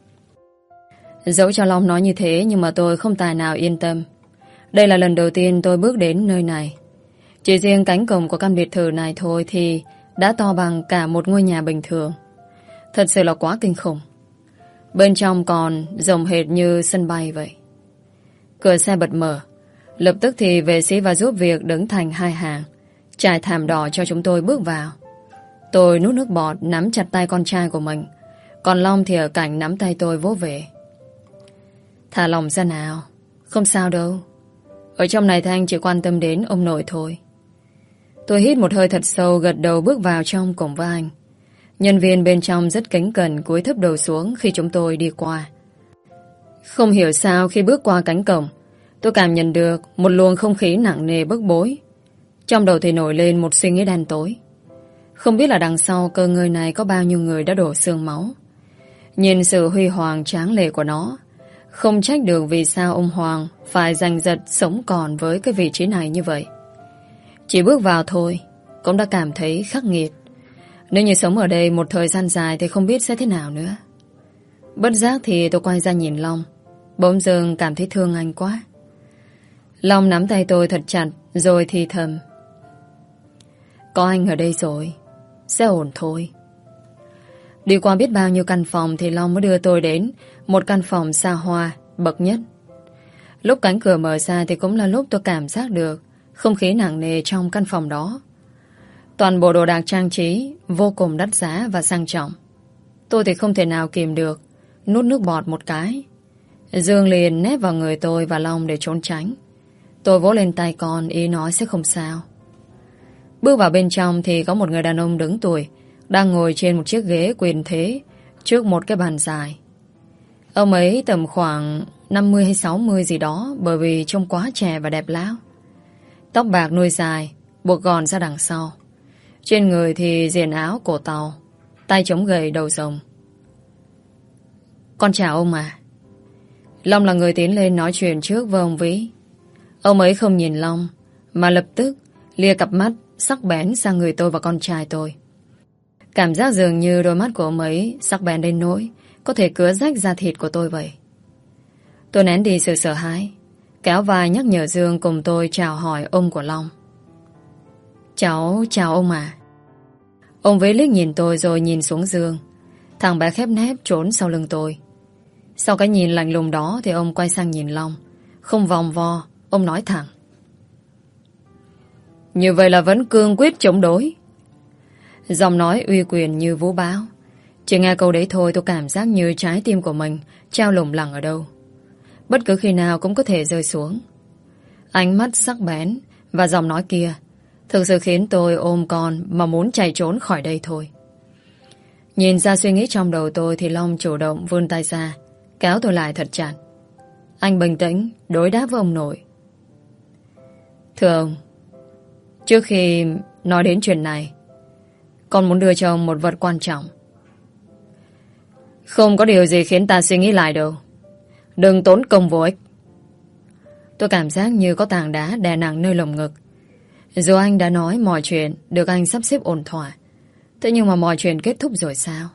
Dẫu cho Long nói như thế nhưng mà tôi không tài nào yên tâm. Đây là lần đầu tiên tôi bước đến nơi này. Chỉ riêng cánh cổng của căn biệt thự này thôi thì đã to bằng cả một ngôi nhà bình thường. Thật sự là quá kinh khủng. Bên trong còn rộng hệt như sân bay vậy. Cửa xe bật mở. Lập tức thì vệ sĩ và giúp việc đứng thành hai hàng, trải thảm đỏ cho chúng tôi bước vào. Tôi nuốt nước bọt nắm chặt tay con trai của mình, còn Long thì ở cạnh nắm tay tôi vỗ về. Thả lòng ra nào, không sao đâu. Ở trong này thì anh chỉ quan tâm đến ông nội thôi. Tôi hít một hơi thật sâu, gật đầu bước vào trong cùng với anh. Nhân viên bên trong rất kính cẩn cúi thấp đầu xuống khi chúng tôi đi qua. Không hiểu sao khi bước qua cánh cổng, tôi cảm nhận được một luồng không khí nặng nề bức bối. Trong đầu thì nổi lên một suy nghĩ đen tối. Không biết là đằng sau cơ ngơi này có bao nhiêu người đã đổ xương máu. Nhìn sự huy hoàng tráng lệ của nó, không trách được vì sao ông Hoàng phải giành giật sống còn với cái vị trí này như vậy. Chỉ bước vào thôi cũng đã cảm thấy khắc nghiệt. Nếu như sống ở đây một thời gian dài thì không biết sẽ thế nào nữa. Bất giác thì tôi quay ra nhìn Long. Bỗng dưng cảm thấy thương anh quá. Long nắm tay tôi thật chặt rồi thì thầm. Có anh ở đây rồi, sẽ ổn thôi. Đi qua biết bao nhiêu căn phòng thì Long mới đưa tôi đến một căn phòng xa hoa, bậc nhất. Lúc cánh cửa mở ra thì cũng là lúc tôi cảm giác được không khí nặng nề trong căn phòng đó. Toàn bộ đồ đạc trang trí vô cùng đắt giá và sang trọng. Tôi thì không thể nào kìm được, nuốt nước bọt một cái. Dương liền nép vào người tôi và Long để trốn tránh. Tôi vỗ lên tay con, ý nói sẽ không sao. Bước vào bên trong thì có một người đàn ông đứng tuổi đang ngồi trên một chiếc ghế quyền thế trước một cái bàn dài. Ông ấy tầm khoảng năm mươi hay sáu mươi gì đó, bởi vì trông quá trẻ và đẹp láo. Tóc bạc nuôi dài, buộc gòn ra đằng sau. Trên người thì diện áo cổ tàu, tay chống gầy đầu rồng. Con chào ông à. Long là người tiến lên nói chuyện trước với ông Vĩ. Ông ấy không nhìn Long, mà lập tức lia cặp mắt sắc bén sang người tôi và con trai tôi. Cảm giác dường như đôi mắt của ông ấy sắc bén đến nỗi có thể cứa rách da thịt của tôi vậy. Tôi nén đi sự sợ hãi, kéo vai nhắc nhở Dương cùng tôi chào hỏi ông của Long. Cháu chào ông à. Ông Vĩ liếc nhìn tôi rồi nhìn xuống Dương. Thằng bé khép nép trốn sau lưng tôi. Sau cái nhìn lạnh lùng đó thì ông quay sang nhìn Long. Không vòng vo, ông nói thẳng. Như vậy là vẫn cương quyết chống đối. Giọng nói uy quyền như vũ bão. Chỉ nghe câu đấy thôi tôi cảm giác như trái tim của mình treo lủng lẳng ở đâu. Bất cứ khi nào cũng có thể rơi xuống. Ánh mắt sắc bén và giọng nói kia thực sự khiến tôi ôm con mà muốn chạy trốn khỏi đây thôi. Nhìn ra suy nghĩ trong đầu tôi thì Long chủ động vươn tay ra, kéo tôi lại thật chặt. Anh bình tĩnh đối đáp với ông nội. Thưa ông, trước khi nói đến chuyện này, con muốn đưa cho ông một vật quan trọng. Không có điều gì khiến ta suy nghĩ lại đâu. Đừng tốn công vô ích. Tôi cảm giác như có tảng đá đè nặng nơi lồng ngực. Dù anh đã nói mọi chuyện được anh sắp xếp ổn thỏa, thế nhưng mà mọi chuyện kết thúc rồi sao?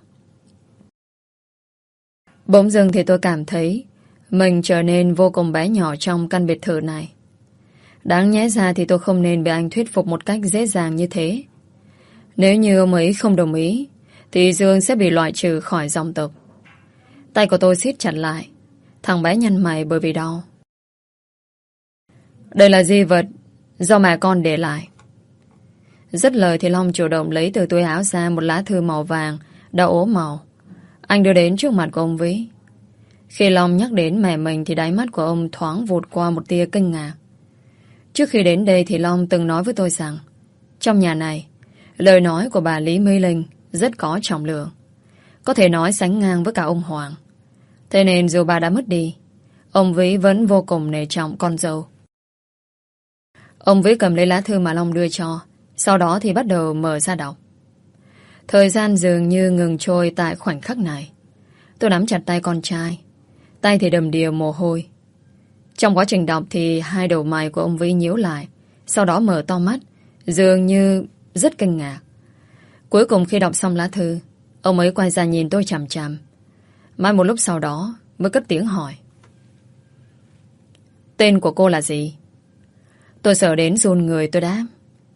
Bỗng dưng thì tôi cảm thấy mình trở nên vô cùng bé nhỏ trong căn biệt thự này. Đáng nhẽ ra thì tôi không nên bị anh thuyết phục một cách dễ dàng như thế. Nếu như ông ấy không đồng ý thì Dương sẽ bị loại trừ khỏi dòng tộc. Tay của tôi siết chặt lại. Thằng bé nhăn mày bởi vì đau. Đây là di vật do mẹ con để lại. Dứt lời thì Long chủ động lấy từ túi áo ra một lá thư màu vàng đã ố màu. Anh đưa đến trước mặt của ông Vĩ. Khi Long nhắc đến mẹ mình thì đáy mắt của ông thoáng vụt qua một tia kinh ngạc. Trước khi đến đây thì Long từng nói với tôi rằng trong nhà này, lời nói của bà Lý Mỹ Linh rất có trọng lượng, có thể nói sánh ngang với cả ông Hoàng. Thế nên dù bà đã mất đi, ông Vĩ vẫn vô cùng nể trọng con dâu. Ông Vĩ cầm lấy lá thư mà Long đưa cho, sau đó thì bắt đầu mở ra đọc. Thời gian dường như ngừng trôi tại khoảnh khắc này. Tôi nắm chặt tay con trai, tay thì đầm đìa mồ hôi. Trong quá trình đọc thì hai đầu mày của ông Vĩ nhíu lại, sau đó mở to mắt, dường như rất kinh ngạc. Cuối cùng khi đọc xong lá thư, ông ấy quay ra nhìn tôi chằm chằm. Mãi một lúc sau đó mới cất tiếng hỏi. Tên của cô là gì? Tôi sợ đến run người, tôi đáp.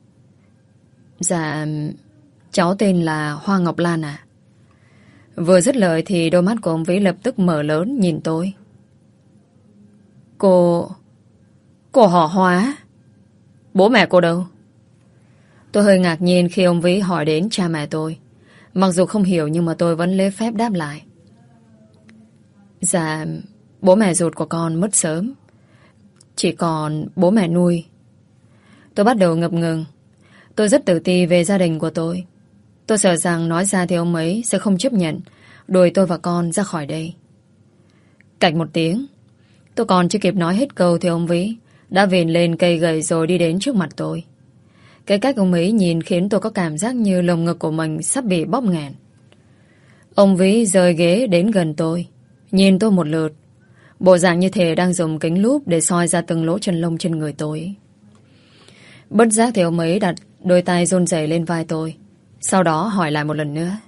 Dạ, cháu tên là Hoa Ngọc Lan à. Vừa dứt lời thì đôi mắt của ông Vĩ lập tức mở lớn nhìn tôi. Cô... Cô họ Hoa? Bố mẹ cô đâu? Tôi hơi ngạc nhiên khi ông Vĩ hỏi đến cha mẹ tôi. Mặc dù không hiểu nhưng mà tôi vẫn lễ phép đáp lại. Dạ, bố mẹ ruột của con mất sớm. Chỉ còn bố mẹ nuôi. Tôi bắt đầu ngập ngừng. Tôi rất tự ti về gia đình của tôi. Tôi sợ rằng nói ra thì ông ấy sẽ không chấp nhận đuổi tôi và con ra khỏi đây. Cạch một tiếng, tôi còn chưa kịp nói hết câu thì ông Vĩ đã vịn lên cây gậy rồi đi đến trước mặt tôi. Cái cách ông ấy nhìn khiến tôi có cảm giác như lồng ngực của mình sắp bị bóp nghẹn. Ông Vĩ rời ghế đến gần tôi, nhìn tôi một lượt. Bộ dạng như thể đang dùng kính lúp để soi ra từng lỗ chân lông trên người tôi. Bất giác thì ông ấy đặt đôi tay run rẩy lên vai tôi, sau đó hỏi lại một lần nữa.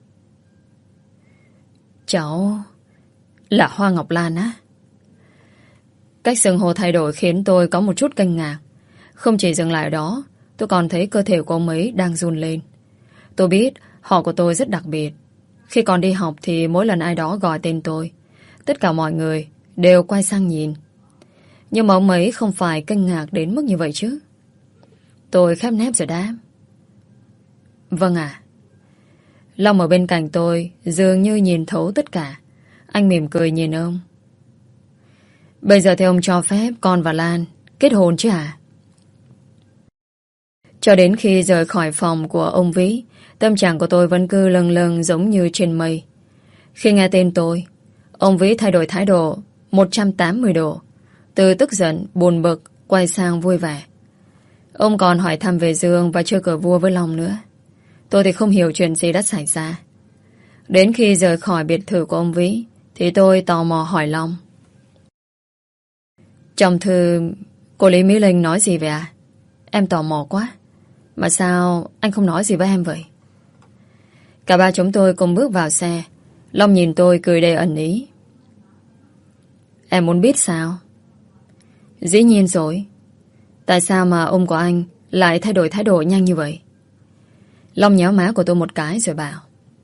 Cháu là Hoa Ngọc Lan á? Cách xưng hô thay đổi khiến tôi có một chút kinh ngạc. Không chỉ dừng lại ở đó, tôi còn thấy cơ thể của ông ấy đang run lên. Tôi biết họ của tôi rất đặc biệt. Khi còn đi học thì mỗi lần ai đó gọi tên tôi, tất cả mọi người đều quay sang nhìn. Nhưng mà ông ấy không phải kinh ngạc đến mức như vậy chứ. Tôi khép nép rồi đáp. Vâng ạ. Long ở bên cạnh tôi dường như nhìn thấu tất cả. Anh mỉm cười nhìn ông. Bây giờ thì ông cho phép con và Lan kết hôn chứ hả? Cho đến khi rời khỏi phòng của ông Vĩ, tâm trạng của tôi vẫn cứ lâng lâng giống như trên mây. Khi nghe tên tôi, ông Vĩ thay đổi thái độ một trăm tám mươi độ. Từ tức giận, buồn bực, quay sang vui vẻ. Ông còn hỏi thăm về Dương và chơi cờ vua với Long nữa. Tôi thì không hiểu chuyện gì đã xảy ra. Đến khi rời khỏi biệt thự của ông Vĩ, thì tôi tò mò hỏi Long. Trong thư, cô Lý Mỹ Linh nói gì vậy à? Em tò mò quá. Mà sao anh không nói gì với em vậy? Cả ba chúng tôi cùng bước vào xe. Long nhìn tôi cười đầy ẩn ý. Em muốn biết sao? Dĩ nhiên rồi. Tại sao mà ông của anh lại thay đổi thái độ nhanh như vậy? Long nhéo má của tôi một cái rồi bảo.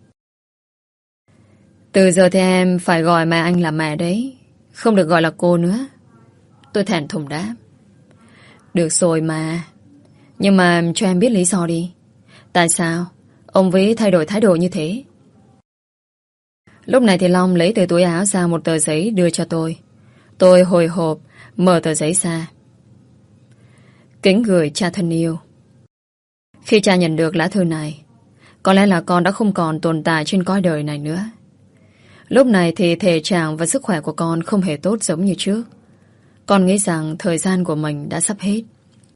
Từ giờ thì em phải gọi mẹ anh là mẹ đấy. Không được gọi là cô nữa. Tôi thẹn thùng đáp. Được rồi mà. Nhưng mà cho em biết lý do đi. Tại sao ông Vĩ thay đổi thái độ như thế? Lúc này thì Long lấy từ túi áo ra một tờ giấy đưa cho tôi. Tôi hồi hộp mở tờ giấy ra. Kính gửi cha thân yêu. Khi cha nhận được lá thư này, có lẽ là con đã không còn tồn tại trên cõi đời này nữa. Lúc này thì thể trạng và sức khỏe của con không hề tốt giống như trước. Con nghĩ rằng thời gian của mình đã sắp hết.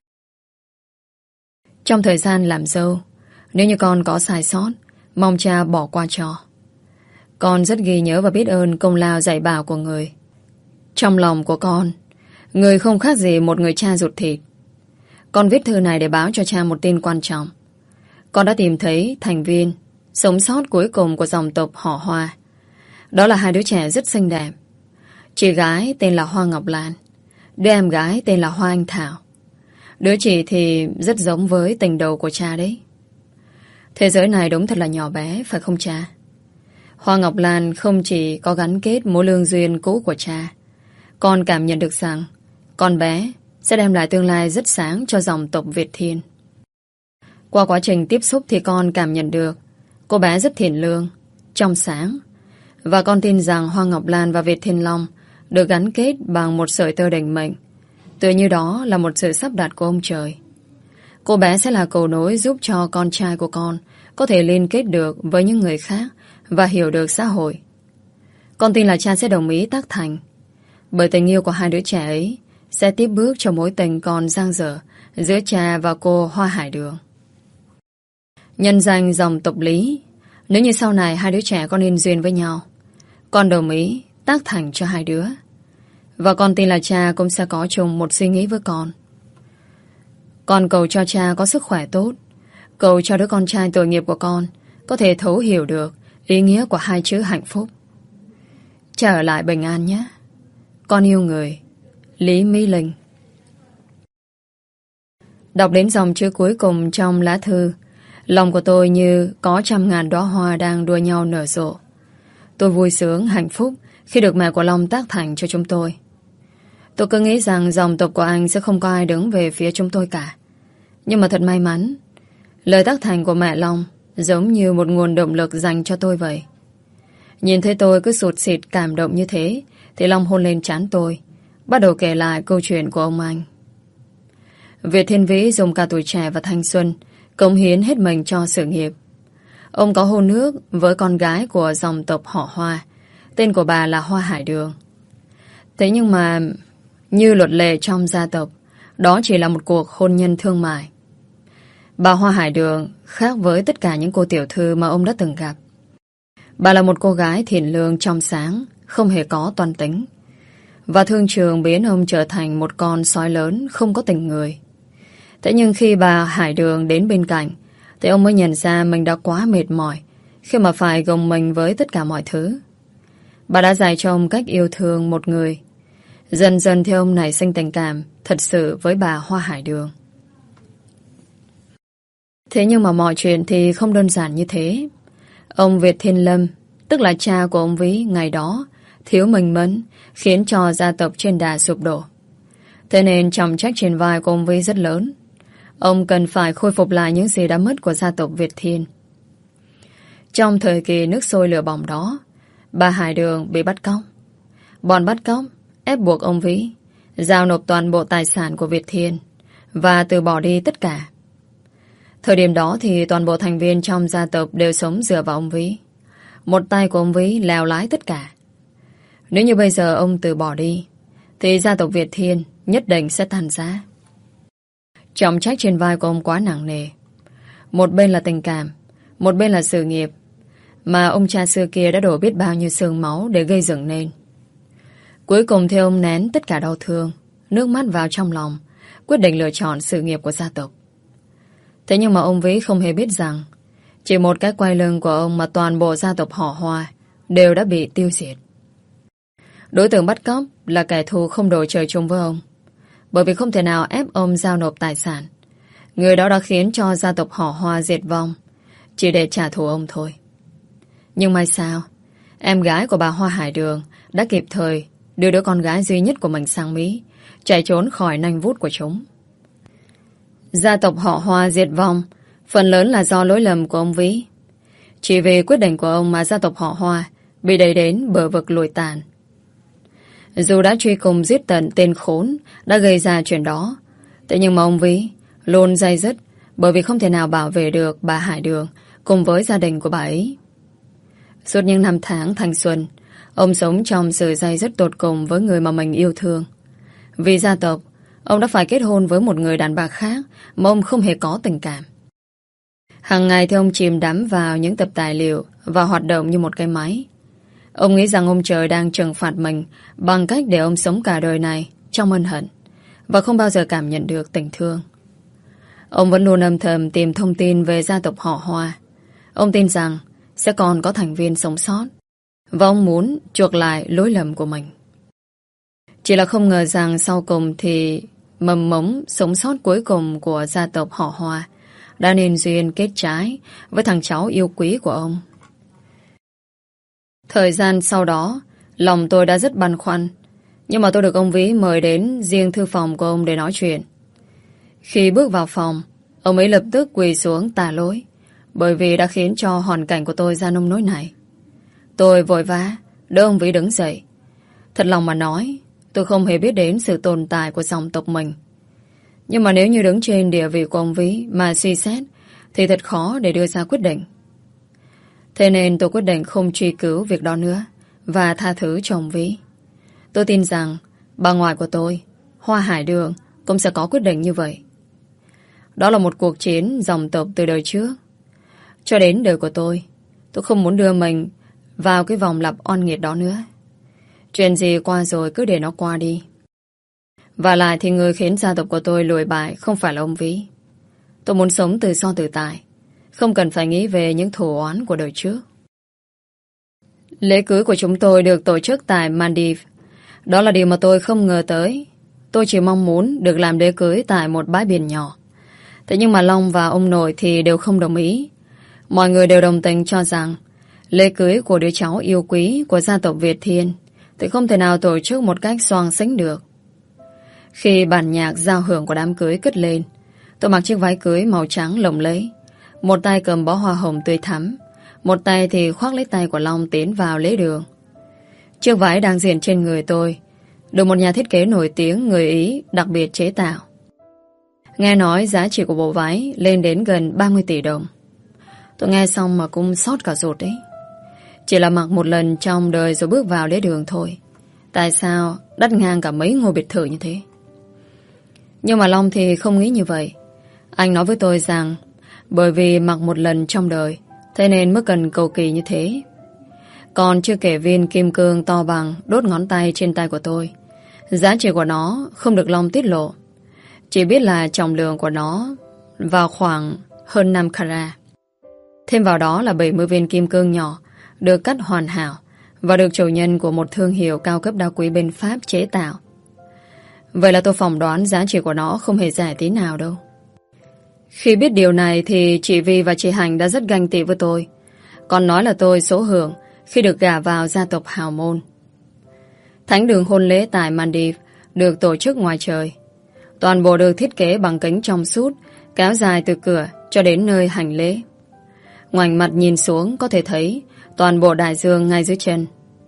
Trong thời gian làm dâu, nếu như con có sai sót, mong cha bỏ qua cho. Con rất ghi nhớ và biết ơn công lao dạy bảo của người. Trong lòng của con, người không khác gì một người cha ruột thịt. Con viết thư này để báo cho cha một tin quan trọng. Con đã tìm thấy thành viên sống sót cuối cùng của dòng tộc họ Hoa. Đó là hai đứa trẻ rất xinh đẹp. Chị gái tên là Hoa Ngọc Lan, đứa em gái tên là Hoa Anh Thảo. Đứa chị thì rất giống với tình đầu của cha đấy. Thế giới này đúng thật là nhỏ bé, phải không cha? Hoa Ngọc Lan không chỉ có gắn kết mối lương duyên cũ của cha. Con cảm nhận được rằng con bé sẽ đem lại tương lai rất sáng cho dòng tộc Việt Thiên. Qua quá trình tiếp xúc thì con cảm nhận được cô bé rất thiện lương, trong sáng. Và con tin rằng Hoa Ngọc Lan và Việt Thiên Long được gắn kết bằng một sợi tơ định mệnh. Tự như đó là một sự sắp đặt của ông trời. Cô bé sẽ là cầu nối giúp cho con trai của con có thể liên kết được với những người khác và hiểu được xã hội. Con tin là cha sẽ đồng ý tác thành, bởi tình yêu của hai đứa trẻ ấy sẽ tiếp bước cho mối tình còn dang dở giữa cha và cô Hoa Hải Đường. Nhân danh dòng tộc Lý, nếu như sau này hai đứa trẻ có nên duyên với nhau, con đồng ý tác thành cho hai đứa. Và con tin là cha cũng sẽ có chung một suy nghĩ với con. Con cầu cho cha có sức khỏe tốt, cầu cho đứa con trai tội nghiệp của con có thể thấu hiểu được ý nghĩa của hai chữ hạnh phúc. Cha ở lại bình an nhé. Con yêu người. Lý Mỹ Linh. Đọc đến dòng chữ cuối cùng trong lá thư, lòng của tôi như có trăm ngàn đóa hoa đang đua nhau nở rộ. Tôi vui sướng, hạnh phúc khi được mẹ của Long tác thành cho chúng tôi. Tôi cứ nghĩ rằng dòng tộc của anh sẽ không có ai đứng về phía chúng tôi cả. Nhưng mà thật may mắn, lời tác thành của mẹ Long giống như một nguồn động lực dành cho tôi vậy. Nhìn thấy tôi cứ sụt sịt cảm động như thế, thì Long hôn lên trán tôi, bắt đầu kể lại câu chuyện của ông anh. Việt Thiên Vĩ dùng cả tuổi trẻ và thanh xuân cống hiến hết mình cho sự nghiệp. Ông có hôn ước với con gái của dòng tộc họ Hoa, tên của bà là Hoa Hải Đường. Thế nhưng mà như luật lệ trong gia tộc, đó chỉ là một cuộc hôn nhân thương mại. Bà Hoa Hải Đường khác với tất cả những cô tiểu thư mà ông đã từng gặp. Bà là một cô gái thiện lương trong sáng, không hề có toan tính. Và thương trường biến ông trở thành một con sói lớn không có tình người. Thế nhưng khi bà Hải Đường đến bên cạnh, thì ông mới nhận ra mình đã quá mệt mỏi khi mà phải gồng mình với tất cả mọi thứ. Bà đã dạy cho ông cách yêu thương một người. Dần dần thì ông nảy sinh tình cảm thật sự với bà Hoa Hải Đường. Thế nhưng mà mọi chuyện thì không đơn giản như thế. Ông Việt Thiên Lâm, tức là cha của ông Vĩ ngày đó, thiếu minh mẫn, khiến cho gia tộc trên đà sụp đổ. Thế nên trọng trách trên vai của ông Vĩ rất lớn. Ông cần phải khôi phục lại những gì đã mất của gia tộc Việt Thiên. Trong thời kỳ nước sôi lửa bỏng đó, bà Hải Đường bị bắt cóc. Bọn bắt cóc ép buộc ông Vĩ giao nộp toàn bộ tài sản của Việt Thiên và từ bỏ đi tất cả. Thời điểm đó thì toàn bộ thành viên trong gia tộc đều sống dựa vào ông Vĩ. Một tay của ông Vĩ lèo lái tất cả. Nếu như bây giờ ông từ bỏ đi thì gia tộc Việt Thiên nhất định sẽ tàn rã. Trọng trách trên vai của ông quá nặng nề. Một bên là tình cảm, một bên là sự nghiệp mà ông cha xưa kia đã đổ biết bao nhiêu xương máu để gây dựng nên. Cuối cùng thì ông nén tất cả đau thương, nước mắt vào trong lòng, quyết định lựa chọn sự nghiệp của gia tộc. Thế nhưng mà ông Vĩ không hề biết rằng chỉ một cái quay lưng của ông mà toàn bộ gia tộc họ Hoa đều đã bị tiêu diệt. Đối tượng bắt cóc là kẻ thù không đội trời chung với ông, bởi vì không thể nào ép ông giao nộp tài sản. Người đó đã khiến cho gia tộc họ Hoa diệt vong chỉ để trả thù ông thôi. Nhưng may sao, em gái của bà Hoa Hải Đường đã kịp thời đưa đứa con gái duy nhất của mình sang Mỹ, chạy trốn khỏi nanh vút của chúng. Gia tộc họ Hoa diệt vong phần lớn là do lỗi lầm của ông Vĩ. Chỉ vì quyết định của ông mà gia tộc họ Hoa bị đẩy đến bờ vực lùi tàn. Dù đã truy cùng giết tận tên khốn đã gây ra chuyện đó, thế nhưng mà ông Vĩ luôn day dứt bởi vì không thể nào bảo vệ được bà Hải Đường cùng với gia đình của bà ấy. Suốt những năm tháng thanh xuân, ông sống trong sự day dứt tột cùng với người mà mình yêu thương. Vì gia tộc, ông đã phải kết hôn với một người đàn bà khác mà ông không hề có tình cảm. Hàng ngày thì ông chìm đắm vào những tập tài liệu và hoạt động như một cái máy. Ông nghĩ rằng ông trời đang trừng phạt mình bằng cách để ông sống cả đời này trong ân hận và không bao giờ cảm nhận được tình thương. Ông vẫn luôn âm thầm tìm thông tin về gia tộc họ Hoa. Ông tin rằng sẽ còn có thành viên sống sót và ông muốn chuộc lại lỗi lầm của mình. Chỉ là không ngờ rằng sau cùng thì mầm mống sống sót cuối cùng của gia tộc họ Hoa đã nên duyên kết trái với thằng cháu yêu quý của ông. Thời gian sau đó, lòng tôi đã rất băn khoăn, nhưng mà tôi được ông Vĩ mời đến riêng thư phòng của ông để nói chuyện. Khi bước vào phòng, ông ấy lập tức quỳ xuống tạ lỗi, bởi vì đã khiến cho hoàn cảnh của tôi ra nông nỗi này. Tôi vội vã đỡ ông Vĩ đứng dậy. Thật lòng mà nói, tôi không hề biết đến sự tồn tại của dòng tộc mình. Nhưng mà nếu như đứng trên địa vị của ông Vĩ mà suy xét thì thật khó để đưa ra quyết định. Thế nên tôi quyết định không truy cứu việc đó nữa và tha thứ cho ông Vĩ. Tôi tin rằng bà ngoại của tôi, Hoa Hải Đường, cũng sẽ có quyết định như vậy. Đó là một cuộc chiến dòng tộc từ đời trước. Cho đến đời của tôi, tôi không muốn đưa mình vào cái vòng lặp oan nghiệt đó nữa. Chuyện gì qua rồi cứ để nó qua đi. Và lại thì người khiến gia tộc của tôi lùi bại không phải là ông Vĩ. Tôi muốn sống tự do tự tại, không cần phải nghĩ về những thù oán của đời trước. Lễ cưới của chúng tôi được tổ chức tại Maldives. Đó là điều mà tôi không ngờ tới. Tôi chỉ mong muốn được làm lễ cưới tại một bãi biển nhỏ. Thế nhưng mà Long và ông nội thì đều không đồng ý. Mọi người đều đồng tình cho rằng lễ cưới của đứa cháu yêu quý của gia tộc Việt Thiên thì không thể nào tổ chức một cách xoang xính được. Khi bản nhạc giao hưởng của đám cưới cất lên, tôi mặc chiếc váy cưới màu trắng lộng lẫy, một tay cầm bó hoa hồng tươi thắm, một tay thì khoác lấy tay của Long tiến vào lễ đường. Chiếc váy đang diện trên người tôi được một nhà thiết kế nổi tiếng người Ý đặc biệt chế tạo. Nghe nói giá trị của bộ váy lên đến gần ba mươi tỷ đồng. Tôi nghe xong mà cũng xót cả ruột đấy. Chỉ là mặc một lần trong đời rồi bước vào lễ đường thôi. Tại sao đắt ngang cả mấy ngôi biệt thự như thế? Nhưng mà Long thì không nghĩ như vậy. Anh nói với tôi rằng bởi vì mặc một lần trong đời, thế nên mới cần cầu kỳ như thế. Còn chưa kể viên kim cương to bằng đốt ngón tay trên tay của tôi. Giá trị của nó không được Long tiết lộ. Chỉ biết là trọng lượng của nó vào khoảng hơn năm carat. Thêm vào đó là bảy mươi viên kim cương nhỏ được cắt hoàn hảo và được chủ nhân của một thương hiệu cao cấp đá quý bên Pháp chế tạo. Vậy là tôi phỏng đoán giá trị của nó không hề rẻ tí nào đâu. Khi biết điều này thì chị Vi và chị Hành đã rất ganh tị với tôi. Còn nói là tôi số hưởng khi được gả vào gia tộc hào môn. Thánh đường hôn lễ tại Maldives được tổ chức ngoài trời. Toàn bộ được thiết kế bằng kính trong suốt, kéo dài từ cửa cho đến nơi hành lễ. Ngoảnh mặt nhìn xuống có thể thấy toàn bộ đại dương ngay dưới chân.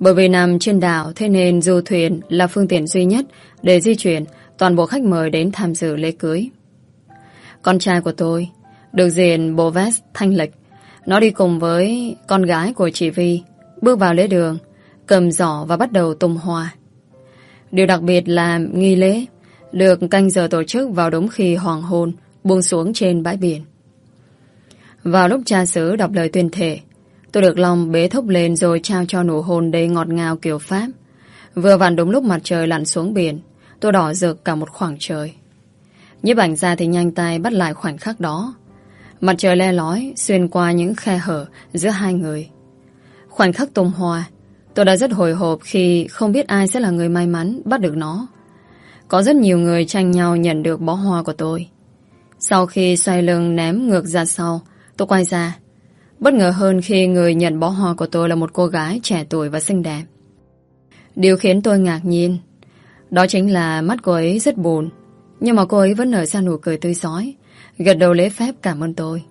Bởi vì nằm trên đảo, thế nên du thuyền là phương tiện duy nhất để di chuyển toàn bộ khách mời đến tham dự lễ cưới. Con trai của tôi được diện bộ vest thanh lịch. Nó đi cùng với con gái của chị Vi, bước vào lễ đường, cầm giỏ và bắt đầu tung hoa. Điều đặc biệt là nghi lễ được canh giờ tổ chức vào đúng khi hoàng hôn buông xuống trên bãi biển. Vào lúc cha xứ đọc lời tuyên thệ, tôi được Long bế thúc lên rồi trao cho nụ hôn đầy ngọt ngào kiểu Pháp. Vừa vặn đúng lúc mặt trời lặn xuống biển, tôi đỏ rực cả một khoảng trời. Nhiếp ảnh ra thì nhanh tay bắt lại khoảnh khắc đó. Mặt trời le lói xuyên qua những khe hở giữa hai người. Khoảnh khắc tung hoa, tôi đã rất hồi hộp khi không biết ai sẽ là người may mắn bắt được nó. Có rất nhiều người tranh nhau nhận được bó hoa của tôi. Sau khi xoay lưng ném ngược ra sau, tôi quay ra. Bất ngờ hơn khi người nhận bó hoa của tôi là một cô gái trẻ tuổi và xinh đẹp. Điều khiến tôi ngạc nhiên đó chính là mắt cô ấy rất buồn, nhưng mà cô ấy vẫn nở ra nụ cười tươi rói, gật đầu lễ phép cảm ơn tôi.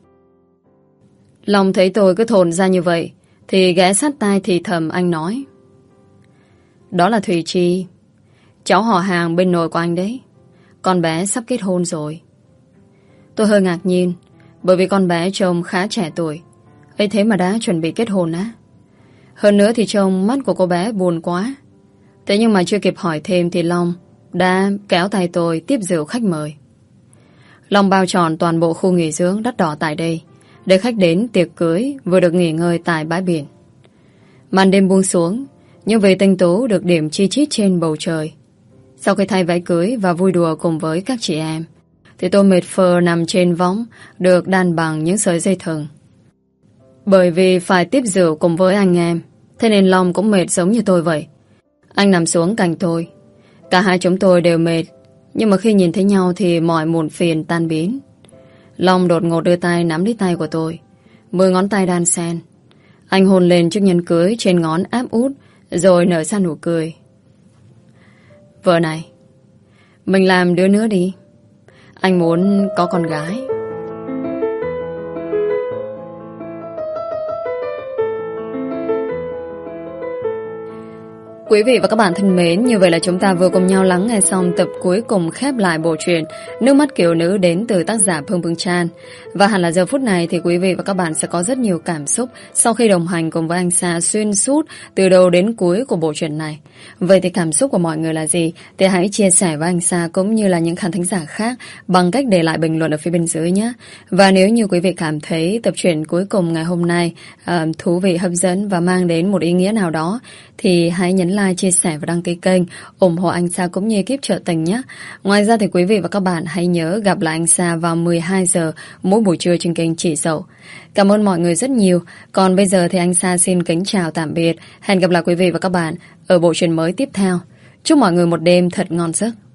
Long thấy tôi cứ thồn ra như vậy thì ghé sát tai thì thầm anh nói: Đó là Thùy Chi, cháu họ hàng bên nội của anh đấy. Con bé sắp kết hôn rồi. Tôi hơi ngạc nhiên, bởi vì con bé trông khá trẻ tuổi, ấy thế mà đã chuẩn bị kết hôn á. Hơn nữa thì trông mắt của cô bé buồn quá. Thế nhưng mà chưa kịp hỏi thêm thì Long đã kéo tay tôi tiếp rượu khách mời. Long bao tròn toàn bộ khu nghỉ dưỡng đắt đỏ tại đây để khách đến tiệc cưới vừa được nghỉ ngơi tại bãi biển. Màn đêm buông xuống, những vệt tinh tú được điểm chi chít trên bầu trời. Sau khi thay váy cưới và vui đùa cùng với các chị em, thì tôi mệt phờ nằm trên võng được đan bằng những sợi dây thừng. Bởi vì phải tiếp rượu cùng với anh em, thế nên Long cũng mệt giống như tôi vậy. Anh nằm xuống cạnh tôi. Cả hai chúng tôi đều mệt, nhưng mà khi nhìn thấy nhau thì mọi muộn phiền tan biến. Long đột ngột đưa tay nắm lấy tay của tôi, mười ngón tay đan xen. Anh hôn lên chiếc nhẫn cưới trên ngón áp út, rồi nở ra nụ cười. Vợ này, mình làm đứa nữa đi. Anh muốn có con gái. Quý vị và các bạn thân mến, như vậy là chúng ta vừa cùng nhau lắng nghe xong tập cuối cùng khép lại bộ truyện Nước mắt kiều nữ đến từ tác giả Phương Phương Chan. Và hẳn là giờ phút này thì quý vị và các bạn sẽ có rất nhiều cảm xúc sau khi đồng hành cùng với anh Sa xuyên suốt từ đầu đến cuối của bộ truyện này. Vậy thì cảm xúc của mọi người là gì? Thì hãy chia sẻ với anh Sa cũng như là những khán thính giả khác bằng cách để lại bình luận ở phía bên dưới nhé. Và nếu như quý vị cảm thấy tập truyện cuối cùng ngày hôm nay uh, thú vị, hấp dẫn và mang đến một ý nghĩa nào đó, thì hãy nhấn like, chia sẻ và đăng ký kênh ủng hộ anh Sa cũng như ekip Trợ Tình nhé. Ngoài ra thì quý vị và các bạn hãy nhớ gặp lại anh Sa vào mười hai giờ mỗi buổi trưa trên kênh Chị Dậu. Cảm ơn mọi người rất nhiều. Còn bây giờ thì anh Sa xin kính chào tạm biệt. Hẹn gặp lại quý vị và các bạn ở bộ truyện mới tiếp theo. Chúc mọi người một đêm thật ngon giấc.